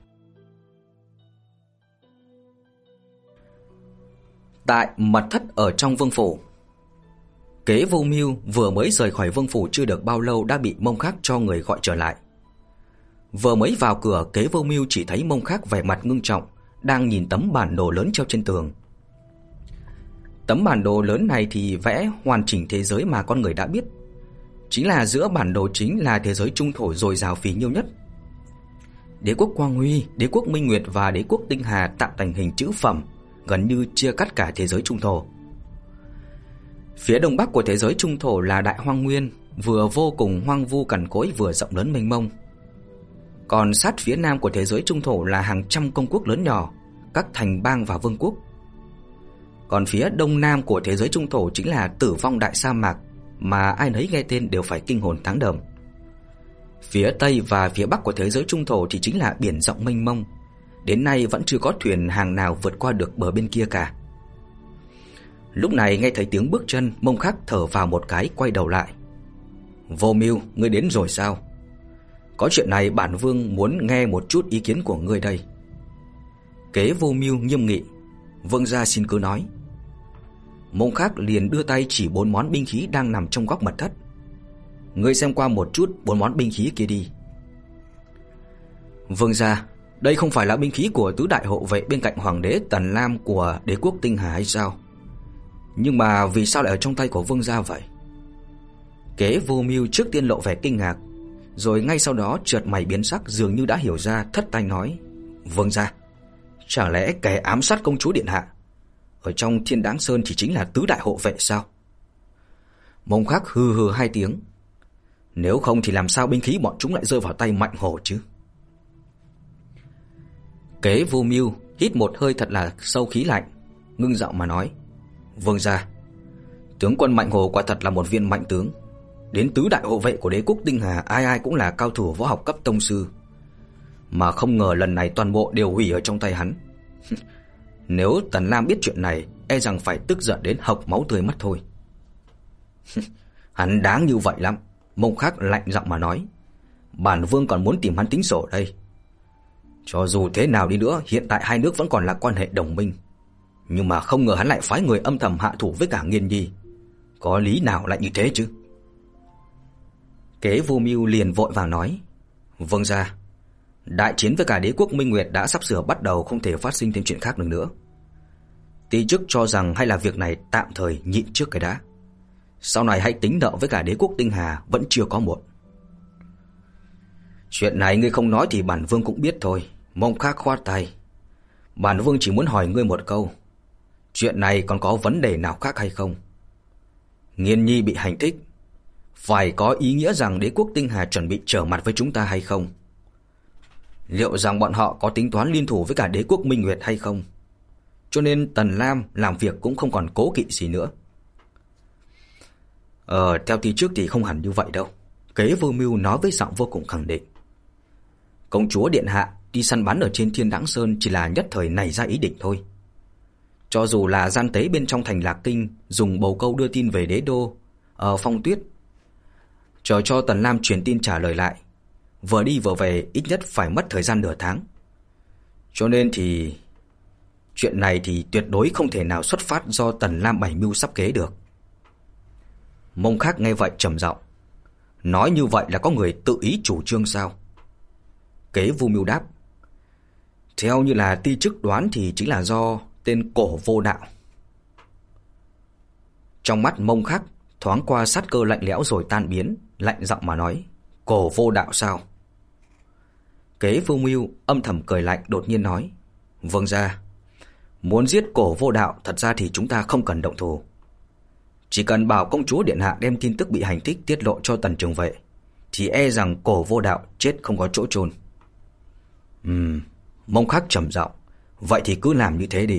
[SPEAKER 1] Tại mật thất ở trong vương phủ, Kế Vô Mưu vừa mới rời khỏi vương phủ chưa được bao lâu đã bị Mông Khắc cho người gọi trở lại. Vừa mới vào cửa, Kế Vô Mưu chỉ thấy Mông Khắc vẻ mặt ngưng trọng, đang nhìn tấm bản đồ lớn treo trên tường. Tấm bản đồ lớn này thì vẽ hoàn chỉnh thế giới mà con người đã biết. Chính là giữa bản đồ chính là thế giới trung thổ dồi dào phì nhiêu nhất. Đế quốc Quang Huy, đế quốc Minh Nguyệt và đế quốc Tinh Hà tạo thành hình chữ phẩm, gần như chia cắt cả thế giới trung thổ. Phía đông bắc của thế giới trung thổ là Đại Hoang Nguyên, vừa vô cùng hoang vu cằn cỗi vừa rộng lớn mênh mông. Còn sát phía nam của thế giới trung thổ là hàng trăm công quốc lớn nhỏ, các thành bang và vương quốc. Còn phía đông nam của thế giới trung thổ chính là tử vong đại sa mạc, mà ai nấy nghe tên đều phải kinh hồn táng đờm. Phía tây và phía bắc của thế giới trung thổ thì chính là biển rộng mênh mông, đến nay vẫn chưa có thuyền hàng nào vượt qua được bờ bên kia cả. Lúc này nghe thấy tiếng bước chân, Mông Khắc thở vào một cái, quay đầu lại. Vô Mưu, ngươi đến rồi sao? Có chuyện này bản vương muốn nghe một chút ý kiến của ngươi đây. Kế Vô Mưu nghiêm nghị. Vương gia xin cứ nói. Mông Khắc liền đưa tay chỉ bốn món binh khí đang nằm trong góc mật thất. Ngươi xem qua một chút bốn món binh khí kia đi. Vương gia, đây không phải là binh khí của tứ đại hộ vệ bên cạnh hoàng đế Tần Lam của đế quốc Tinh Hà hay sao? Nhưng mà vì sao lại ở trong tay của vương gia vậy? Kế Vô Mưu trước tiên lộ vẻ kinh ngạc, rồi ngay sau đó chợt mày biến sắc, dường như đã hiểu ra, thất thanh nói: Vương gia, chẳng lẽ kẻ ám sát công chúa điện hạ ở trong Thiên Đáng Sơn chỉ chính là tứ đại hộ vệ sao? Mông Khắc hừ hừ hai tiếng. Nếu không thì làm sao binh khí bọn chúng lại rơi vào tay Mạnh Hổ chứ? Kế Vô Mưu hít một hơi thật là sâu khí lạnh, ngưng giọng mà nói: Vương gia, tướng quân Mạnh Hổ quả thật là một viên mạnh tướng. Đến tứ đại hộ vệ của đế quốc Tinh Hà ai ai cũng là cao thủ võ học cấp tông sư, mà không ngờ lần này toàn bộ đều hủy ở trong tay hắn. Nếu Tần Lam biết chuyện này, e rằng phải tức giận đến hộc máu tươi mất thôi. Hắn đáng như vậy lắm. Mông Khắc lạnh giọng mà nói. Bản vương còn muốn tìm hắn tính sổ đây. Cho dù thế nào đi nữa, hiện tại hai nước vẫn còn là quan hệ đồng minh, nhưng mà không ngờ hắn lại phái người âm thầm hạ thủ với cả Nghiên Nhi. Có lý nào lại như thế chứ? Kế Vô Mưu liền vội vàng nói: Vương gia, đại chiến với cả đế quốc Minh Nguyệt đã sắp sửa bắt đầu, không thể phát sinh thêm chuyện khác được nữa. Ti chức cho rằng hay là việc này tạm thời nhịn trước cái đã. Sau này hãy tính nợ với cả đế quốc Tinh Hà vẫn chưa có muộn. Chuyện này ngươi không nói thì bản vương cũng biết thôi. Mông Khắc khoát tay. Bản vương chỉ muốn hỏi ngươi một câu. Chuyện này còn có vấn đề nào khác hay không? Nghiên Nhi bị hành thích, phải có ý nghĩa rằng đế quốc Tinh Hà chuẩn bị trở mặt với chúng ta hay không? Liệu rằng bọn họ có tính toán liên thủ với cả đế quốc Minh Nguyệt hay không? Cho nên Tần Lam làm việc cũng không còn cố kỵ gì nữa. Ờ, theo tí trước thì không hẳn như vậy đâu. Kế Vô Mưu nói với giọng vô cùng khẳng định. Công chúa điện hạ đi săn bắn ở trên Thiên Đáng Sơn chỉ là nhất thời nảy ra ý định thôi. Cho dù là gian tế bên trong thành Lạc Kinh dùng bồ câu đưa tin về đế đô ở Phong Tuyết, chờ cho Tần Lam truyền tin trả lời lại, vừa đi vừa về ít nhất phải mất thời gian nửa tháng. Cho nên thì chuyện này thì tuyệt đối không thể nào xuất phát do Tần Lam bày mưu sắp kế được. Mông Khắc nghe vậy trầm giọng. Nói như vậy là có người tự ý chủ trương sao? Kế Vô Mưu đáp. Theo như là ti chức đoán thì chính là do tên Cổ Vô Đạo. Trong mắt Mông Khắc thoáng qua sát cơ lạnh lẽo rồi tan biến, lạnh giọng mà nói: Cổ Vô Đạo sao? Kế Vô Mưu âm thầm cười lạnh, đột nhiên nói: Vương gia, muốn giết Cổ Vô Đạo thật ra thì chúng ta không cần động thủ. Chỉ cần bảo công chúa điện hạ đem tin tức bị hành thích tiết lộ cho Tần Trường Vệ, thì e rằng Cổ Vô Đạo chết không có chỗ chôn. Ừm, Mông Khắc trầm giọng. Vậy thì cứ làm như thế đi.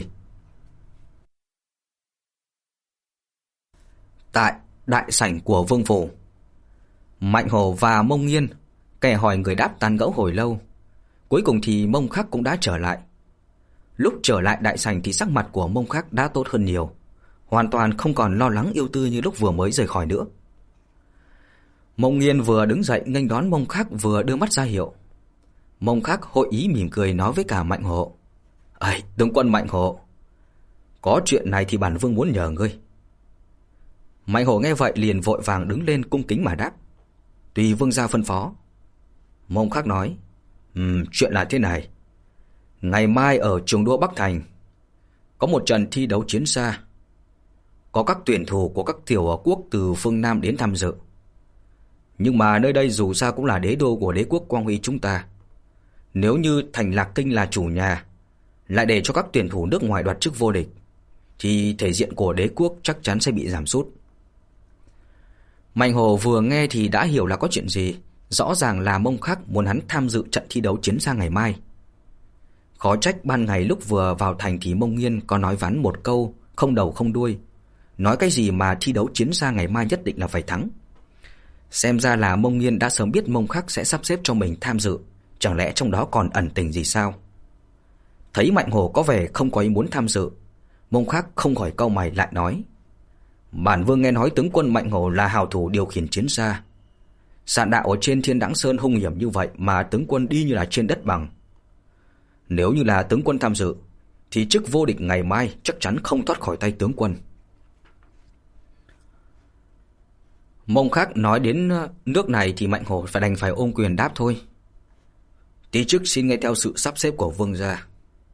[SPEAKER 1] Tại đại sảnh của vương phủ, Mạnh Hổ và Mông Nghiên, kẻ hỏi người đáp tán gẫu hồi lâu. Cuối cùng thì Mông Khắc cũng đã trở lại. Lúc trở lại đại sảnh thì sắc mặt của Mông Khắc đã tốt hơn nhiều, hoàn toàn không còn lo lắng yêu tư như lúc vừa mới rời khỏi nữa. Mông Nghiên vừa đứng dậy nghênh đón Mông Khắc, vừa đưa mắt ra hiệu. Mông Khắc hội ý mỉm cười nói với cả Mạnh Hổ: "Ây, tướng quân Mạnh Hổ, có chuyện này thì bản vương muốn nhờ ngươi." Mạnh Hổ nghe vậy liền vội vàng đứng lên cung kính mà đáp: "Tùy vương gia phân phó." Mông Khắc nói: "Ừm, chuyện là thế này. Ngày mai ở trường đua Bắc Thành có một trận thi đấu chiến xa. Có các tuyển thủ của các tiểu quốc từ phương Nam đến tham dự. Nhưng mà nơi đây dù sao cũng là đế đô của đế quốc Quang Huy chúng ta. Nếu như thành Lạc Kinh là chủ nhà, lại để cho các tuyển thủ nước ngoài đoạt chức vô địch, thì thể diện của đế quốc chắc chắn sẽ bị giảm sút." Mạnh Hổ vừa nghe thì đã hiểu là có chuyện gì. Rõ ràng là Mông Khắc muốn hắn tham dự trận thi đấu chiến xa ngày mai. Khó trách ban ngày lúc vừa vào thành thì Mông Nghiên có nói vắn một câu không đầu không đuôi. Nói cái gì mà thi đấu chiến xa ngày mai nhất định là phải thắng. Xem ra là Mông Nghiên đã sớm biết Mông Khắc sẽ sắp xếp cho mình tham dự, chẳng lẽ trong đó còn ẩn tình gì sao? Thấy Mạnh Hổ có vẻ không có ý muốn tham dự, Mông Khắc không khỏi cau mày lại nói: "Bản vương nghe nói tướng quân Mạnh Hổ là hào thủ điều khiển chiến xa. Sạn đạo ở trên Thiên Đãng Sơn hung hiểm như vậy mà tướng quân đi như là trên đất bằng. Nếu như là tướng quân tham dự thì chức vô địch ngày mai chắc chắn không thoát khỏi tay tướng quân." Mông Khắc nói đến nước này thì Mạnh Hổ phải đành phải ôm quyền đáp thôi: "Tí chức xin nghe theo sự sắp xếp của vương gia."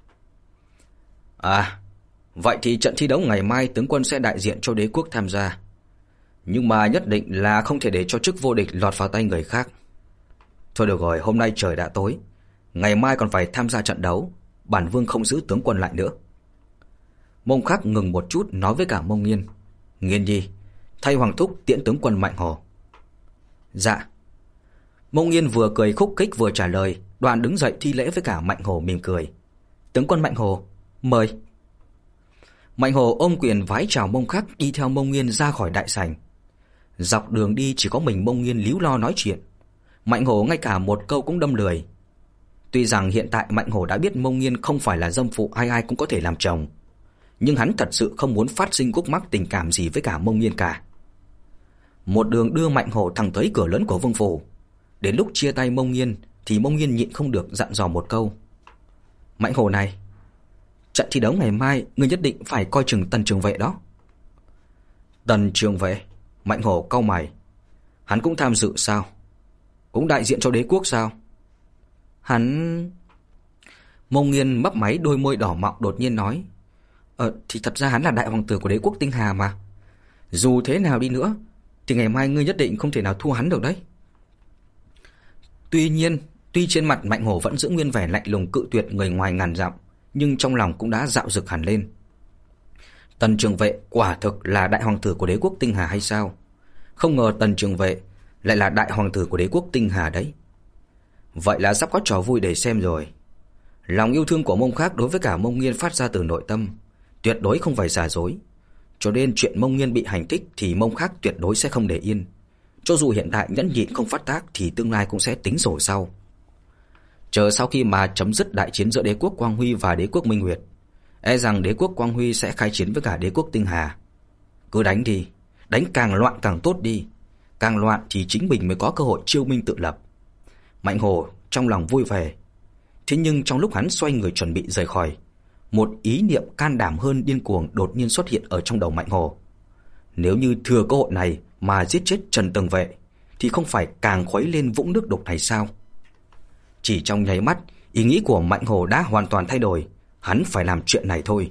[SPEAKER 1] "À, vậy thì trận thi đấu ngày mai tướng quân sẽ đại diện cho đế quốc tham gia. Nhưng mà nhất định là không thể để cho chức vô địch lọt vào tay người khác. Thôi được rồi, hôm nay trời đã tối, ngày mai còn phải tham gia trận đấu, bản vương không giữ tướng quân lại nữa." Mông Khắc ngừng một chút nói với cả Mông Nghiên: "Nghiên nhi, thay hoàng thúc tiễn tướng quân Mạnh Hổ." "Dạ." Mông Nghiên vừa cười khúc khích vừa trả lời, đoạn đứng dậy thi lễ với cả Mạnh Hổ mỉm cười: "Tướng quân Mạnh Hổ, mời." Mạnh Hổ ôm quyền vái chào Mông Khắc, đi theo Mông Nghiên ra khỏi đại sảnh. Dọc đường đi chỉ có mình Mông Nghiên líu lo nói chuyện, Mạnh Hổ ngay cả một câu cũng đâm lười. Tuy rằng hiện tại Mạnh Hổ đã biết Mông Nghiên không phải là dâm phụ ai ai cũng có thể làm chồng, nhưng hắn thật sự không muốn phát sinh khúc mắc tình cảm gì với cả Mông Nghiên cả. Một đường đưa Mạnh Hổ thẳng tới cửa lớn của vương phủ. Đến lúc chia tay Mông Nghiên thì Mông Nghiên nhịn không được dặn dò một câu: "Mạnh Hổ này, trận thi đấu ngày mai ngươi nhất định phải coi chừng Tần Trường Vệ đó." "Tần Trường Vệ?" Mạnh Hổ cau mày: "Hắn cũng tham dự sao? Cũng đại diện cho đế quốc sao?" Hắn... Mông Nghiên mấp máy đôi môi đỏ mọng đột nhiên nói: Ờ thì thật ra hắn là đại hoàng tử của đế quốc Tinh Hà mà. Dù thế nào đi nữa thì ngày mai ngươi nhất định không thể nào thua hắn được đấy." Tuy nhiên, tuy trên mặt Mạnh Hổ vẫn giữ nguyên vẻ lạnh lùng cự tuyệt người ngoài ngàn dặm, nhưng trong lòng cũng đã dạo dực hẳn lên. Tần Trường Vệ quả thực là đại hoàng tử của đế quốc Tinh Hà hay sao? Không ngờ Tần Trường Vệ lại là đại hoàng tử của đế quốc Tinh Hà đấy. Vậy là sắp có trò vui để xem rồi. Lòng yêu thương của Mông Khắc đối với cả Mông Nghiên phát ra từ nội tâm, tuyệt đối không phải giả dối. Cho nên chuyện Mông Nghiên bị hành thích thì Mông Khắc tuyệt đối sẽ không để yên. Cho dù hiện tại nhẫn nhịn không phát tác thì tương lai cũng sẽ tính sổ sau. Chờ sau khi mà chấm dứt đại chiến giữa đế quốc Quang Huy và đế quốc Minh Nguyệt, e rằng đế quốc Quang Huy sẽ khai chiến với cả đế quốc Tinh Hà. Cứ đánh đi, đánh càng loạn càng tốt đi. Càng loạn thì chính mình mới có cơ hội chiêu minh tự lập. Mạnh Hổ trong lòng vui vẻ. Thế nhưng trong lúc hắn xoay người chuẩn bị rời khỏi, một ý niệm can đảm hơn điên cuồng đột nhiên xuất hiện ở trong đầu Mạnh Hổ. Nếu như thừa cơ hội này mà giết chết Trần Tường Vệ thì không phải càng khuấy lên vũng nước đục này sao? Chỉ trong nháy mắt, ý nghĩ của Mạnh Hổ đã hoàn toàn thay đổi. Hắn phải làm chuyện này thôi.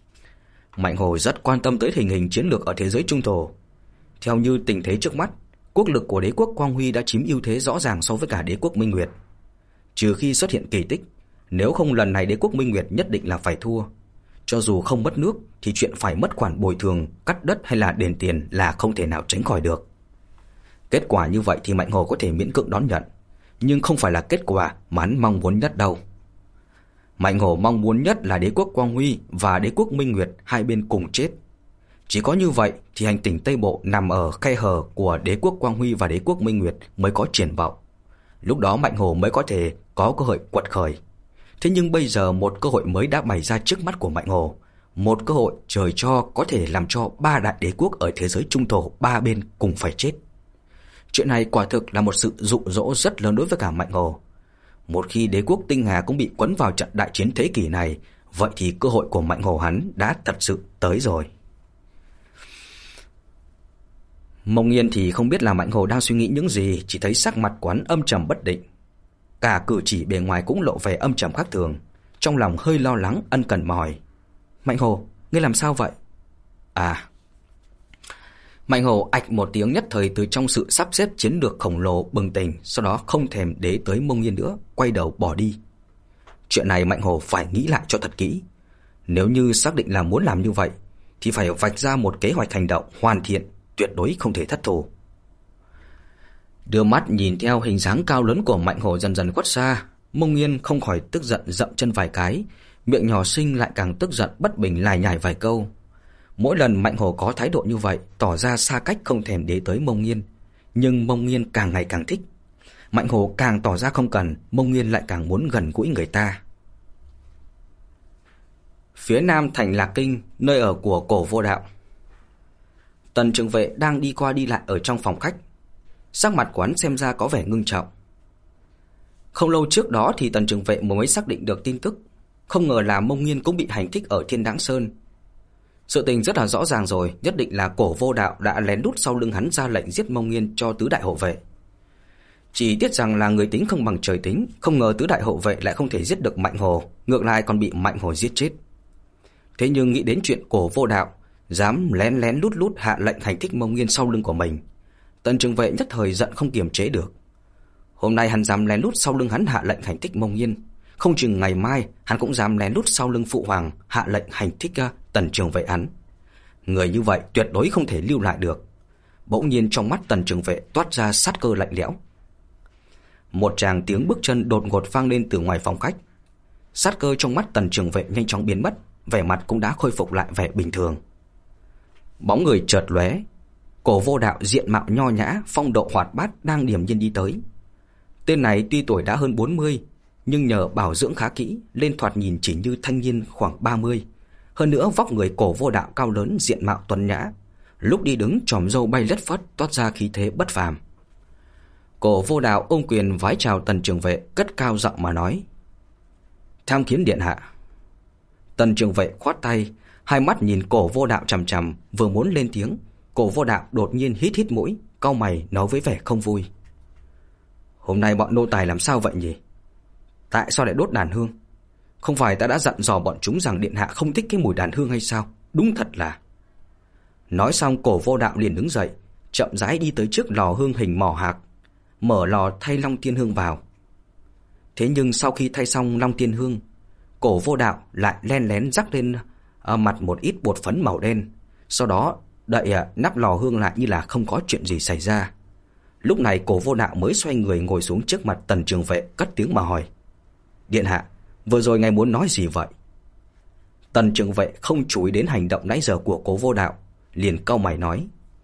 [SPEAKER 1] Mạnh Hổ rất quan tâm tới tình hình chiến lược ở thế giới trung thổ. Theo như tình thế trước mắt, quốc lực của đế quốc Quang Huy đã chiếm ưu thế rõ ràng so với cả đế quốc Minh Nguyệt. Trừ khi xuất hiện kỳ tích, nếu không lần này đế quốc Minh Nguyệt nhất định là phải thua. Cho dù không mất nước thì chuyện phải mất khoản bồi thường, cắt đất hay là đền tiền là không thể nào tránh khỏi được. Kết quả như vậy thì Mạnh Hổ có thể miễn cưỡng đón nhận, nhưng không phải là kết quả mà hắn mong muốn nhất đâu. Mạnh Hổ mong muốn nhất là đế quốc Quang Huy và đế quốc Minh Nguyệt hai bên cùng chết. Chỉ có như vậy thì hành tinh Tây Bộ nằm ở khe hở của đế quốc Quang Huy và đế quốc Minh Nguyệt mới có triển vọng. Lúc đó Mạnh Hổ mới có thể có cơ hội quật khởi. Thế nhưng bây giờ một cơ hội mới đã bày ra trước mắt của Mạnh Hổ. Một cơ hội trời cho có thể làm cho ba đại đế quốc ở thế giới trung thổ ba bên cùng phải chết. Chuyện này quả thực là một sự dụ dỗ rất lớn đối với cả Mạnh Hổ. Một khi đế quốc Tinh Hà cũng bị quấn vào trận đại chiến thế kỷ này, vậy thì cơ hội của Mạnh Hổ hắn đã thật sự tới rồi. Mông Nghiên thì không biết là Mạnh Hổ đang suy nghĩ những gì, chỉ thấy sắc mặt của hắn âm trầm bất định. Cả cử chỉ bề ngoài cũng lộ vẻ âm trầm khác thường. Trong lòng hơi lo lắng ân cần mà hỏi: Mạnh Hổ, ngươi làm sao vậy? À. Mạnh Hổ ạch một tiếng nhất thời từ trong sự sắp xếp chiến lược khổng lồ bừng tỉnh, sau đó không thèm để tới Mông Nghiên nữa, quay đầu bỏ đi. Chuyện này Mạnh Hổ phải nghĩ lại cho thật kỹ. Nếu như xác định là muốn làm như vậy thì phải vạch ra một kế hoạch hành động hoàn thiện, tuyệt đối không thể thất thủ. Đưa mắt nhìn theo hình dáng cao lớn của Mạnh Hổ dần dần khuất xa, Mông Nghiên không khỏi tức giận dậm chân vài cái, miệng nhỏ xinh lại càng tức giận bất bình lải nhải vài câu. Mỗi lần Mạnh Hồ có thái độ như vậy, tỏ ra xa cách không thèm để tới Mông Nghiên, nhưng Mông Nghiên càng ngày càng thích. Mạnh Hồ càng tỏ ra không cần, Mông Nghiên lại càng muốn gần gũi người ta. Phía nam thành Lạc Kinh, nơi ở của Cổ Vô Đạo. Tần Trường Vệ đang đi qua đi lại ở trong phòng khách. Sắc mặt của hắn xem ra có vẻ ngưng trọng. Không lâu trước đó thì Tần Trường Vệ mới xác định được tin tức, không ngờ là Mông Nghiên cũng bị hành thích ở Thiên Đãng Sơn. Sự tình rất là rõ ràng rồi, nhất định là Cổ Vô Đạo đã lén lút sau lưng hắn ra lệnh giết Mông Nghiên cho tứ đại hộ vệ. Chỉ tiếc rằng là người tính không bằng trời tính, không ngờ tứ đại hộ vệ lại không thể giết được Mạnh Hồ, ngược lại còn bị Mạnh Hồ giết chết. Thế nhưng nghĩ đến chuyện Cổ Vô Đạo dám lén lén lút lút hạ lệnh hành thích Mông Nghiên sau lưng của mình, Tần Trường Vệ nhất thời giận không kiềm chế được. Hôm nay hắn dám lén lút sau lưng hắn hạ lệnh hành thích Mông Nghiên, không chừng ngày mai hắn cũng dám lén lút sau lưng phụ hoàng hạ lệnh hành thích uh, Tần Trường Vệ hắn. Người như vậy tuyệt đối không thể lưu lại được. Bỗng nhiên trong mắt Tần Trường Vệ toát ra sát cơ lạnh lẽo. Một tràng tiếng bước chân đột ngột vang lên từ ngoài phòng khách. Sát cơ trong mắt Tần Trường Vệ nhanh chóng biến mất, vẻ mặt cũng đã khôi phục lại vẻ bình thường. Bóng người chợt lóe, Cổ Vô Đạo diện mạo nho nhã, phong độ hoạt bát đang điềm nhiên đi tới. Tên này tuy tuổi đã hơn bốn mươi, nhưng nhờ bảo dưỡng khá kỹ, lên thoạt nhìn chỉ như thanh niên khoảng ba mươi. Hơn nữa vóc người Cổ Vô Đạo cao lớn, diện mạo tuấn nhã, lúc đi đứng chòm râu bay lất phất, toát ra khí thế bất phàm. Cổ Vô Đạo ôm quyền vái chào Tần Trường Vệ, cất cao giọng mà nói: "Tham kiến điện hạ." Tần Trường Vệ khoát tay, hai mắt nhìn Cổ Vô Đạo chằm chằm, vừa muốn lên tiếng, Cổ Vô Đạo đột nhiên hít hít mũi, cau mày nói với vẻ không vui: "Hôm nay bọn nô tài làm sao vậy nhỉ? Tại sao lại đốt đàn hương? Không phải ta đã dặn dò bọn chúng rằng điện hạ không thích cái mùi đàn hương hay sao? Đúng thật là..." Nói xong Cổ Vô Đạo liền đứng dậy, chậm rãi đi tới trước lò hương hình mỏ hạc, mở lò thay Long Tiên Hương vào. Thế nhưng sau khi thay xong Long Tiên Hương, Cổ Vô Đạo lại len lén rắc lên à, mặt một ít bột phấn màu đen, sau đó đậy à, nắp lò hương lại như là không có chuyện gì xảy ra. Lúc này Cổ Vô Đạo mới xoay người ngồi xuống trước mặt Tần Trường Vệ, cất tiếng mà hỏi: "Điện hạ, vừa rồi ngài muốn nói gì vậy?" Tần Trường Vệ không chú ý đến hành động nãy giờ của Cổ Vô Đạo, liền cau mày nói: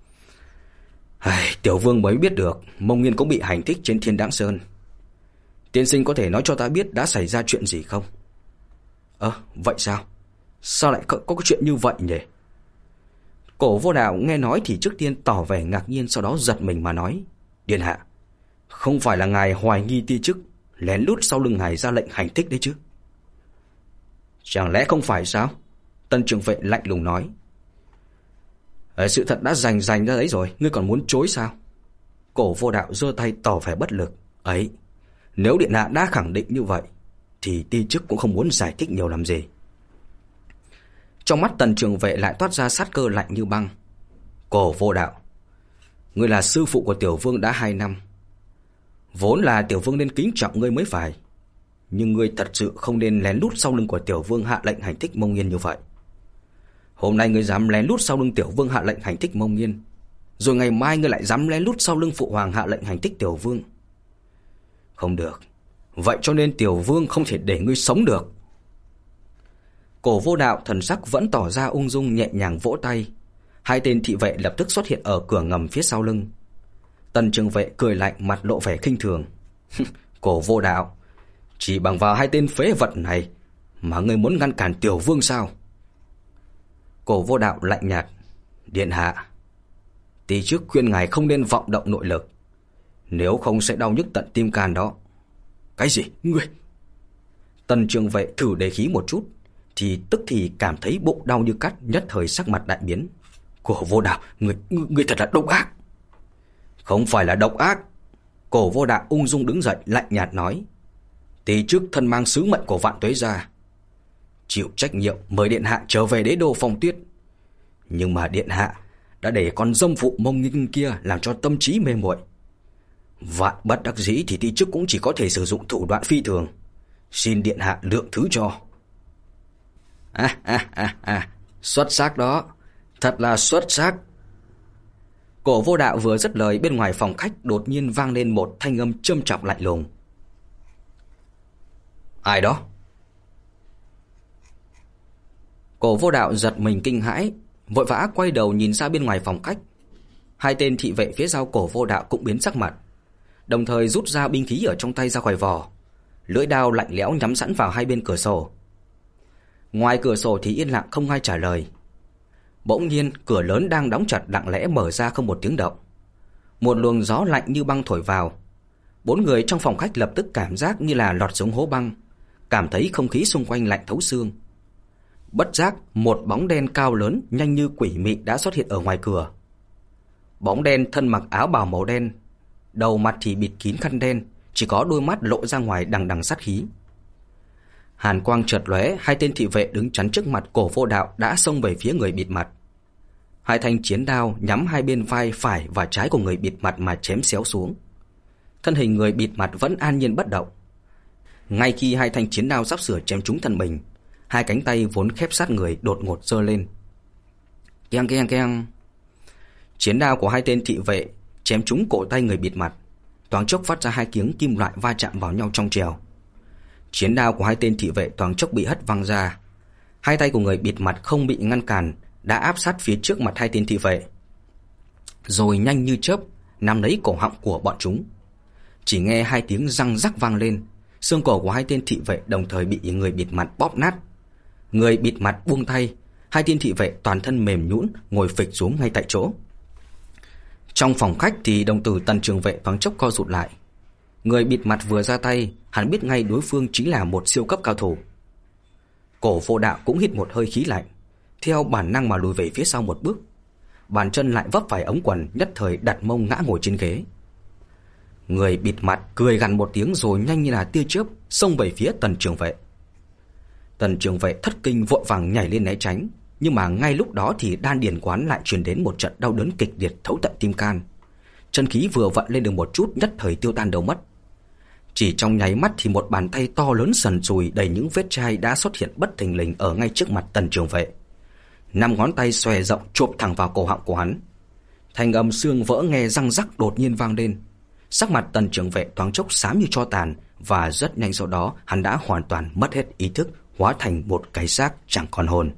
[SPEAKER 1] "Tiểu vương mới biết được Mông Nghiên cũng bị hành thích trên Thiên Đãng Sơn. Tiên sinh có thể nói cho ta biết đã xảy ra chuyện gì không?" "Ơ, vậy sao? Sao lại có, có cái chuyện như vậy nhỉ?" Cổ Vô Đạo nghe nói thì trước tiên tỏ vẻ ngạc nhiên, sau đó giật mình mà nói: "Điện hạ, không phải là ngài hoài nghi ti chức lén lút sau lưng ngài ra lệnh hành thích đấy chứ?" "Chẳng lẽ không phải sao?" Tần Trường Vệ lạnh lùng nói: "Sự thật đã rành rành ra đấy rồi, ngươi còn muốn chối sao?" Cổ Vô Đạo giơ tay tỏ vẻ bất lực: "Ấy, nếu điện hạ đã khẳng định như vậy thì ti chức cũng không muốn giải thích nhiều làm gì." Trong mắt Tần Trường Vệ lại toát ra sát cơ lạnh như băng. "Cổ Vô Đạo, ngươi là sư phụ của tiểu vương đã hai năm. Vốn là tiểu vương nên kính trọng ngươi mới phải, nhưng ngươi thật sự không nên lén lút sau lưng của tiểu vương hạ lệnh hành thích Mông Nghiên như vậy. Hôm nay ngươi dám lén lút sau lưng tiểu vương hạ lệnh hành thích Mông Nghiên, rồi ngày mai ngươi lại dám lén lút sau lưng phụ hoàng hạ lệnh hành thích tiểu vương. Không được, vậy cho nên tiểu vương không thể để ngươi sống được." Cổ Vô Đạo thần sắc vẫn tỏ ra ung dung, nhẹ nhàng vỗ tay. Hai tên thị vệ lập tức xuất hiện ở cửa ngầm phía sau lưng. Tần Trường Vệ cười lạnh, mặt lộ vẻ khinh thường: "Cổ Vô Đạo, chỉ bằng vào hai tên phế vật này mà ngươi muốn ngăn cản tiểu vương sao?" Cổ Vô Đạo lạnh nhạt: "Điện hạ, tí trước khuyên ngài không nên vọng động nội lực, nếu không sẽ đau nhức tận tim can đó." "Cái gì? Ngươi?" Tần Trường Vệ thử đề khí một chút, thì tức thì cảm thấy bụng đau như cắt, nhất thời sắc mặt đại biến. "Cổ Vô Đạo, ngươi, ngươi, ngươi thật là độc ác." "Không phải là độc ác." Cổ Vô Đạo ung dung đứng dậy, lạnh nhạt nói: "Tí trước thân mang sứ mệnh của Vạn Tuế gia, chịu trách nhiệm mời điện hạ trở về đế đô Phong Tuyết. Nhưng mà điện hạ đã để con dâm phụ Mông Nghiên kia làm cho tâm trí mê muội. Vạn bất đắc dĩ thì tí chức cũng chỉ có thể sử dụng thủ đoạn phi thường. Xin điện hạ lượng thứ cho." À, à, à, à, xuất sắc đó, thật là xuất sắc. Cổ Vô Đạo vừa dứt lời, bên ngoài phòng khách đột nhiên vang lên một thanh âm châm chọc lạnh lùng: "Ai đó?" Cổ Vô Đạo giật mình kinh hãi, vội vã quay đầu nhìn ra bên ngoài phòng khách. Hai tên thị vệ phía sau Cổ Vô Đạo cũng biến sắc mặt, đồng thời rút ra binh khí ở trong tay ra khỏi vỏ, lưỡi đao lạnh lẽo nhắm sẵn vào hai bên cửa sổ. Ngoài cửa sổ thì yên lặng không ai trả lời. Bỗng nhiên cửa lớn đang đóng chặt lặng lẽ mở ra không một tiếng động. Một luồng gió lạnh như băng thổi vào. Bốn người trong phòng khách lập tức cảm giác như là lọt xuống hố băng, cảm thấy không khí xung quanh lạnh thấu xương. Bất giác một bóng đen cao lớn nhanh như quỷ mị đã xuất hiện ở ngoài cửa. Bóng đen thân mặc áo bào màu đen, đầu mặt thì bịt kín khăn đen, chỉ có đôi mắt lộ ra ngoài đằng đằng sát khí. Hàn quang chợt lóe, hai tên thị vệ đứng chắn trước mặt Cổ Vô Đạo đã xông về phía người bịt mặt. Hai thanh chiến đao nhắm hai bên vai phải và trái của người bịt mặt mà chém xéo xuống. Thân hình người bịt mặt vẫn an nhiên bất động. Ngay khi hai thanh chiến đao sắp sửa chém trúng thân mình, hai cánh tay vốn khép sát người đột ngột giơ lên. Keng keng keng. Chiến đao của hai tên thị vệ chém trúng cổ tay người bịt mặt, thoáng chốc phát ra hai tiếng kim loại va chạm vào nhau trong trèo. Chiến đao của hai tên thị vệ thoáng chốc bị hất văng ra. Hai tay của người bịt mặt không bị ngăn cản, đã áp sát phía trước mặt hai tên thị vệ, rồi nhanh như chớp nắm lấy cổ họng của bọn chúng. Chỉ nghe hai tiếng răng rắc vang lên, xương cổ của hai tên thị vệ đồng thời bị người bịt mặt bóp nát. Người bịt mặt buông tay, hai tên thị vệ toàn thân mềm nhũn ngồi phịch xuống ngay tại chỗ. Trong phòng khách thì đồng tử Tần Trường Vệ thoáng chốc co rụt lại. Người bịt mặt vừa ra tay, hắn biết ngay đối phương chính là một siêu cấp cao thủ. Cổ Vô Đạo cũng hít một hơi khí lạnh, theo bản năng mà lùi về phía sau một bước. Bàn chân lại vấp phải ống quần, nhất thời đặt mông ngã ngồi trên ghế. Người bịt mặt cười gằn một tiếng rồi nhanh như là tia chớp xông về phía Tần Trường Vệ. Tần Trường Vệ thất kinh vội vàng nhảy lên né tránh, nhưng mà ngay lúc đó thì đan điền quán lại truyền đến một trận đau đớn kịch liệt thấu tận tim can. Chân khí vừa vận lên được một chút nhất thời tiêu tan đâu mất. Chỉ trong nháy mắt thì một bàn tay to lớn sần sùi đầy những vết chai đã xuất hiện bất thình lình ở ngay trước mặt Tần Trường Vệ. Năm ngón tay xòe rộng chộp thẳng vào cổ họng của hắn. Thanh âm xương vỡ nghe răng rắc đột nhiên vang lên. Sắc mặt Tần Trường Vệ thoáng chốc xám như tro tàn, và rất nhanh sau đó hắn đã hoàn toàn mất hết ý thức, hóa thành một cái xác chẳng còn hồn.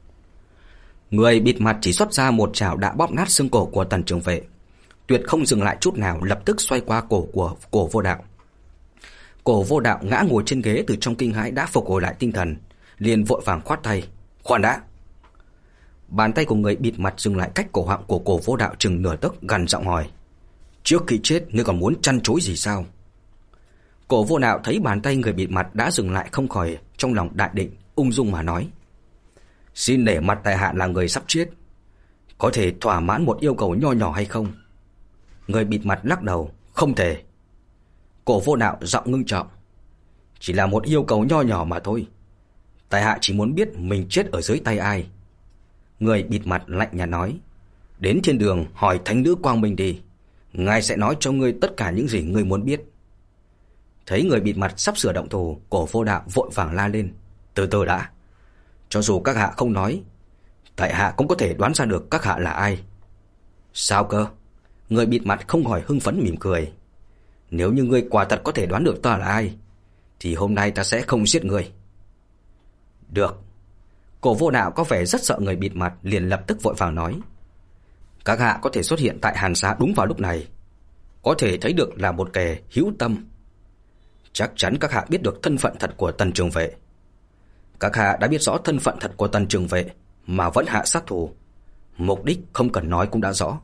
[SPEAKER 1] Người bịt mặt chỉ xuất ra một chảo đã bóp nát xương cổ của Tần Trường Vệ, tuyệt không dừng lại chút nào, lập tức xoay qua cổ của Cổ Vô Đạo. Cổ Vô Đạo ngã ngồi trên ghế, từ trong kinh hãi đã phục hồi lại tinh thần, liền vội vàng khoát tay. Khoan đã. Bàn tay của người bịt mặt dừng lại cách cổ họng của Cổ Vô Đạo chừng nửa tấc, gằn giọng hỏi: Trước khi chết ngươi còn muốn chăn chối gì sao? Cổ Vô Đạo thấy bàn tay người bịt mặt đã dừng lại không khỏi trong lòng đại định, ung dung mà nói: Xin nể mặt tại hạ là người sắp chết, có thể thỏa mãn một yêu cầu nho nhỏ hay không? Người bịt mặt lắc đầu: Không thể. Cổ Vô Đạo giọng ngưng trọng: Chỉ là một yêu cầu nho nhỏ mà thôi. Tại hạ chỉ muốn biết mình chết ở dưới tay ai. Người bịt mặt lạnh nhạt nói: Đến thiên đường hỏi thánh nữ Quang Minh đi, ngài sẽ nói cho ngươi tất cả những gì ngươi muốn biết. Thấy người bịt mặt sắp sửa động thủ, Cổ Vô Đạo vội vàng la lên: Từ từ đã. Cho dù các hạ không nói, tại hạ cũng có thể đoán ra được các hạ là ai. Sao cơ? Người bịt mặt không khỏi hưng phấn mỉm cười: Nếu như ngươi quả thật có thể đoán được ta là ai, thì hôm nay ta sẽ không giết ngươi. Được. Cổ Vô Đạo có vẻ rất sợ người bịt mặt, liền lập tức vội vàng nói: Các hạ có thể xuất hiện tại Hàn Xá đúng vào lúc này, có thể thấy được là một kẻ hữu tâm. Chắc chắn các hạ biết được thân phận thật của Tần Trường Vệ. Các hạ đã biết rõ thân phận thật của Tần Trường Vệ mà vẫn hạ sát thủ, mục đích không cần nói cũng đã rõ.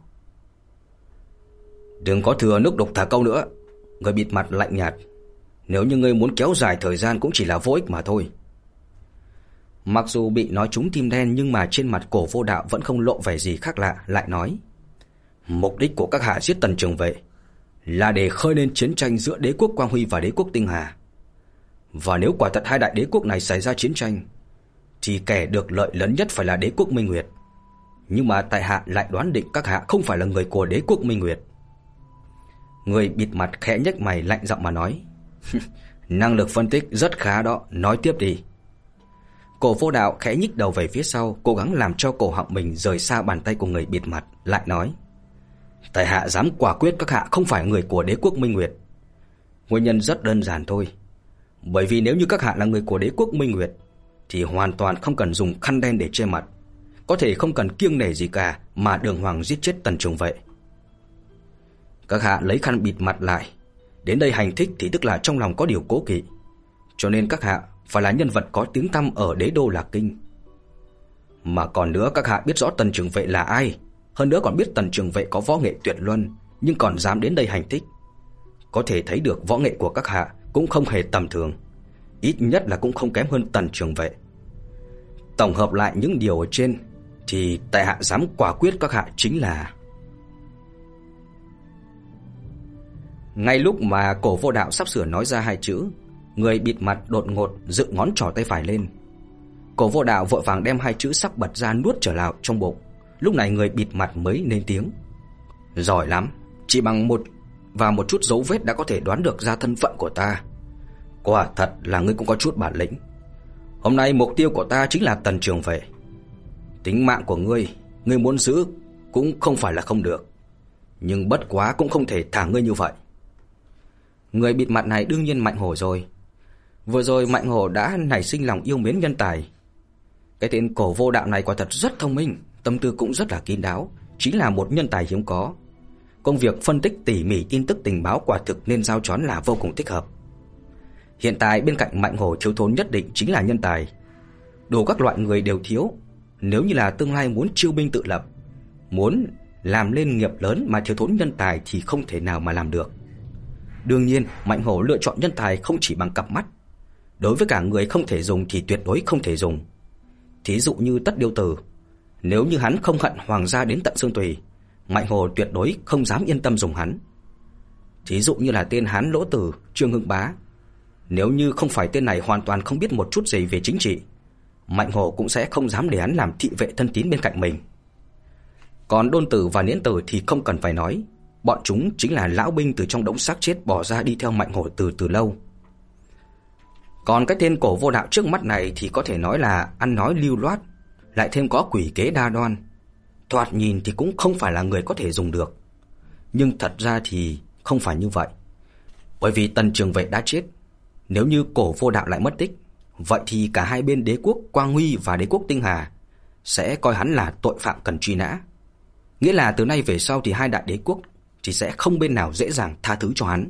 [SPEAKER 1] Đừng có thừa nước đục thả câu nữa. Người bịt mặt lạnh nhạt: Nếu như ngươi muốn kéo dài thời gian cũng chỉ là vô ích mà thôi. Mặc dù bị nói trúng tim đen, nhưng mà trên mặt Cổ Vô Đạo vẫn không lộ vẻ gì khác lạ, lại nói: Mục đích của các hạ giết Tần Trường Vệ là để khơi lên chiến tranh giữa đế quốc Quang Huy và đế quốc Tinh Hà. Và nếu quả thật hai đại đế quốc này xảy ra chiến tranh, thì kẻ được lợi lớn nhất phải là đế quốc Minh Nguyệt. Nhưng mà tại hạ lại đoán định các hạ không phải là người của đế quốc Minh Nguyệt. Người bịt mặt khẽ nhếch mày lạnh giọng mà nói: Năng lực phân tích rất khá đó, nói tiếp đi. Cổ Vô Đạo khẽ nhích đầu về phía sau, cố gắng làm cho cổ họng mình rời xa bàn tay của người bịt mặt, lại nói: Tại hạ dám quả quyết các hạ không phải người của đế quốc Minh Nguyệt. Nguyên nhân rất đơn giản thôi. Bởi vì nếu như các hạ là người của đế quốc Minh Nguyệt, thì hoàn toàn không cần dùng khăn đen để che mặt. có thể không cần kiêng nể gì cả mà đường hoàng giết chết Tần Trường Vệ. Các hạ lấy khăn bịt mặt lại, đến đây hành thích thì tức là trong lòng có điều cố kỵ, cho nên các hạ phải là nhân vật có tiếng tăm ở đế đô Lạc Kinh. Mà còn nữa, các hạ biết rõ Tần Trường Vệ là ai, hơn nữa còn biết Tần Trường Vệ có võ nghệ tuyệt luân, nhưng còn dám đến đây hành thích, có thể thấy được võ nghệ của các hạ cũng không hề tầm thường, ít nhất là cũng không kém hơn Tần Trường Vệ. Tổng hợp lại những điều ở trên thì tại hạ dám quả quyết các hạ chính là... Ngay lúc mà Cổ Vô Đạo sắp sửa nói ra hai chữ, người bịt mặt đột ngột dựng ngón trỏ tay phải lên. Cổ Vô Đạo vội vàng đem hai chữ sắp bật ra nuốt trở vào trong bụng. Lúc này người bịt mặt mới lên tiếng: Giỏi lắm, chỉ bằng một và một chút dấu vết đã có thể đoán được ra thân phận của ta. Quả thật là ngươi cũng có chút bản lĩnh. Hôm nay mục tiêu của ta chính là Tần Trường Vệ. Tính mạng của ngươi, ngươi muốn giữ cũng không phải là không được, nhưng bất quá cũng không thể thả ngươi như vậy. Người bịt mặt này đương nhiên Mạnh Hổ rồi. Vừa rồi Mạnh Hổ đã nảy sinh lòng yêu mến nhân tài. Cái tên Cổ Vô Đạo này quả thật rất thông minh, tâm tư cũng rất là kín đáo, chính là một nhân tài hiếm có. Công việc phân tích tỉ mỉ tin tức tình báo quả thực nên giao choán là vô cùng thích hợp. Hiện tại bên cạnh Mạnh Hổ thiếu thốn nhất định chính là nhân tài. Đủ các loại người đều thiếu. Nếu như là tương lai muốn chiêu binh tự lập, muốn làm lên nghiệp lớn mà thiếu thốn nhân tài thì không thể nào mà làm được. Đương nhiên Mạnh Hổ lựa chọn nhân tài không chỉ bằng cặp mắt. Đối với cả người không thể dùng thì tuyệt đối không thể dùng. Thí dụ như Tất Điêu Tử, nếu như hắn không hận hoàng gia đến tận xương tùy, Mạnh Hổ tuyệt đối không dám yên tâm dùng hắn. Thí dụ như là tên Hán Lỗ Tử Trương Hưng Bá, nếu như không phải tên này hoàn toàn không biết một chút gì về chính trị, Mạnh Hổ cũng sẽ không dám để hắn làm thị vệ thân tín bên cạnh mình. Còn Đôn Tử và Niễn Tử thì không cần phải nói, bọn chúng chính là lão binh từ trong đống xác chết bỏ ra đi theo Mạnh Hổ từ từ lâu. Còn cái tên Cổ Vô Đạo trước mắt này thì có thể nói là ăn nói lưu loát, lại thêm có quỷ kế đa đoan, thoạt nhìn thì cũng không phải là người có thể dùng được. Nhưng thật ra thì không phải như vậy. Bởi vì Tần Trường Vệ đã chết, nếu như Cổ Vô Đạo lại mất tích, vậy thì cả hai bên đế quốc Quang Huy và đế quốc Tinh Hà sẽ coi hắn là tội phạm cần truy nã. Nghĩa là từ nay về sau thì hai đại đế quốc thì sẽ không bên nào dễ dàng tha thứ cho hắn.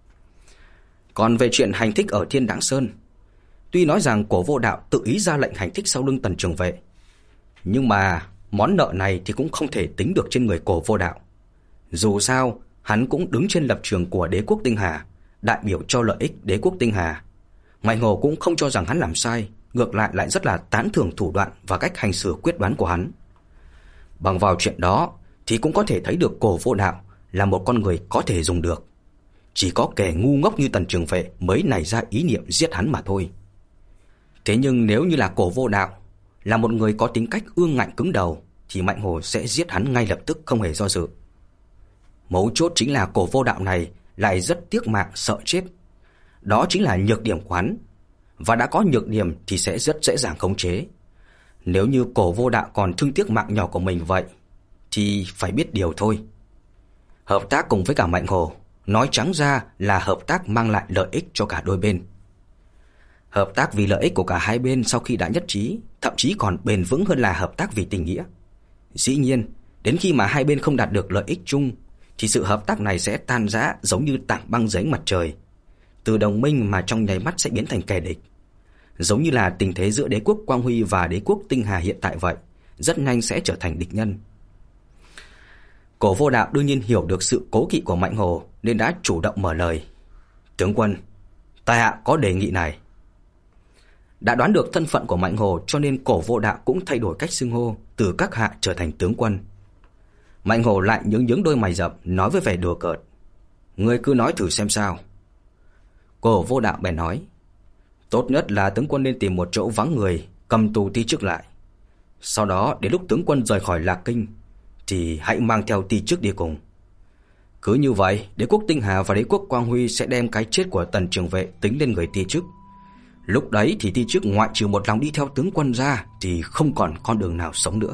[SPEAKER 1] Còn về chuyện hành thích ở Thiên Đãng Sơn, tuy nói rằng Cổ Vô Đạo tự ý ra lệnh hành thích sau lưng Tần Trường Vệ, nhưng mà món nợ này thì cũng không thể tính được trên người Cổ Vô Đạo. Dù sao hắn cũng đứng trên lập trường của đế quốc Tinh Hà, đại biểu cho lợi ích đế quốc Tinh Hà. Mạnh Hổ cũng không cho rằng hắn làm sai, ngược lại lại rất là tán thưởng thủ đoạn và cách hành xử quyết đoán của hắn. Bằng vào chuyện đó thì cũng có thể thấy được Cổ Vô Đạo là một con người có thể dùng được. Chỉ có kẻ ngu ngốc như Tần Trường Vệ mới nảy ra ý niệm giết hắn mà thôi. Thế nhưng nếu như là Cổ Vô Đạo là một người có tính cách ương ngạnh cứng đầu thì Mạnh Hổ sẽ giết hắn ngay lập tức, không hề do dự. Mấu chốt chính là Cổ Vô Đạo này lại rất tiếc mạng sợ chết. Đó chính là nhược điểm của hắn, và đã có nhược điểm thì sẽ rất dễ dàng khống chế. Nếu như Cổ Vô Đạo còn thương tiếc mạng nhỏ của mình vậy thì phải biết điều thôi. Hợp tác cùng với cả Mạnh Hổ, nói trắng ra là hợp tác mang lại lợi ích cho cả đôi bên. Hợp tác vì lợi ích của cả hai bên sau khi đã nhất trí, thậm chí còn bền vững hơn là hợp tác vì tình nghĩa. Dĩ nhiên, đến khi mà hai bên không đạt được lợi ích chung thì sự hợp tác này sẽ tan rã giống như tảng băng dưới mặt trời, từ đồng minh mà trong nháy mắt sẽ biến thành kẻ địch. Giống như là tình thế giữa đế quốc Quang Huy và đế quốc Tinh Hà hiện tại vậy, rất nhanh sẽ trở thành địch nhân. Cổ Vô Đạo đương nhiên hiểu được sự cố kỵ của Mạnh Hổ nên đã chủ động mở lời. Tướng quân, tại hạ có đề nghị này. Đã đoán được thân phận của Mạnh Hổ cho nên Cổ Vô Đạo cũng thay đổi cách xưng hô từ các hạ trở thành tướng quân. Mạnh Hổ lại nhướng nhướng đôi mày rậm nói với vẻ đùa cợt: Ngươi cứ nói thử xem sao. Cổ Vô Đạo bèn nói: Tốt nhất là tướng quân nên tìm một chỗ vắng người, cầm tù ti chức lại. Sau đó đến lúc tướng quân rời khỏi Lạc Kinh thì hãy mang theo ti chức đi cùng. Cứ như vậy, đế quốc Tinh Hà và đế quốc Quang Huy sẽ đem cái chết của Tần Trường Vệ tính lên người ti chức. Lúc đấy thì ti chức ngoại trừ một lòng đi theo tướng quân ra thì không còn con đường nào sống nữa.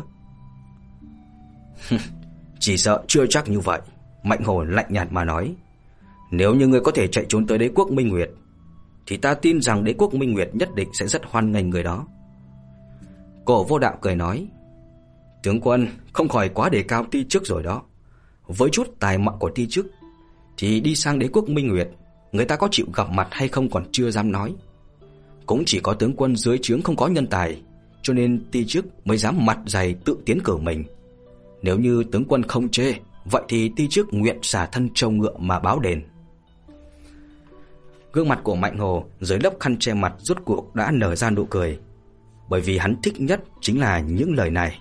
[SPEAKER 1] Chỉ sợ chưa chắc như vậy. Mạnh Hổ lạnh nhạt mà nói: Nếu như ngươi có thể chạy trốn tới đế quốc Minh Nguyệt thì ta tin rằng đế quốc Minh Nguyệt nhất định sẽ rất hoan nghênh người đó. Cổ Vô Đạo cười nói: Tướng quân không khỏi quá đề cao ti chức rồi đó. Với chút tài mọn của ti chức thì đi sang đế quốc Minh Nguyệt, người ta có chịu gặp mặt hay không còn chưa dám nói. Cũng chỉ có tướng quân dưới trướng không có nhân tài, cho nên ti chức mới dám mặt dày tự tiến cử mình. Nếu như tướng quân không chê, vậy thì ti chức nguyện xả thân trâu ngựa mà báo đền. Gương mặt của Mạnh Hồ dưới lớp khăn che mặt rốt cuộc đã nở ra nụ cười, bởi vì hắn thích nhất chính là những lời này.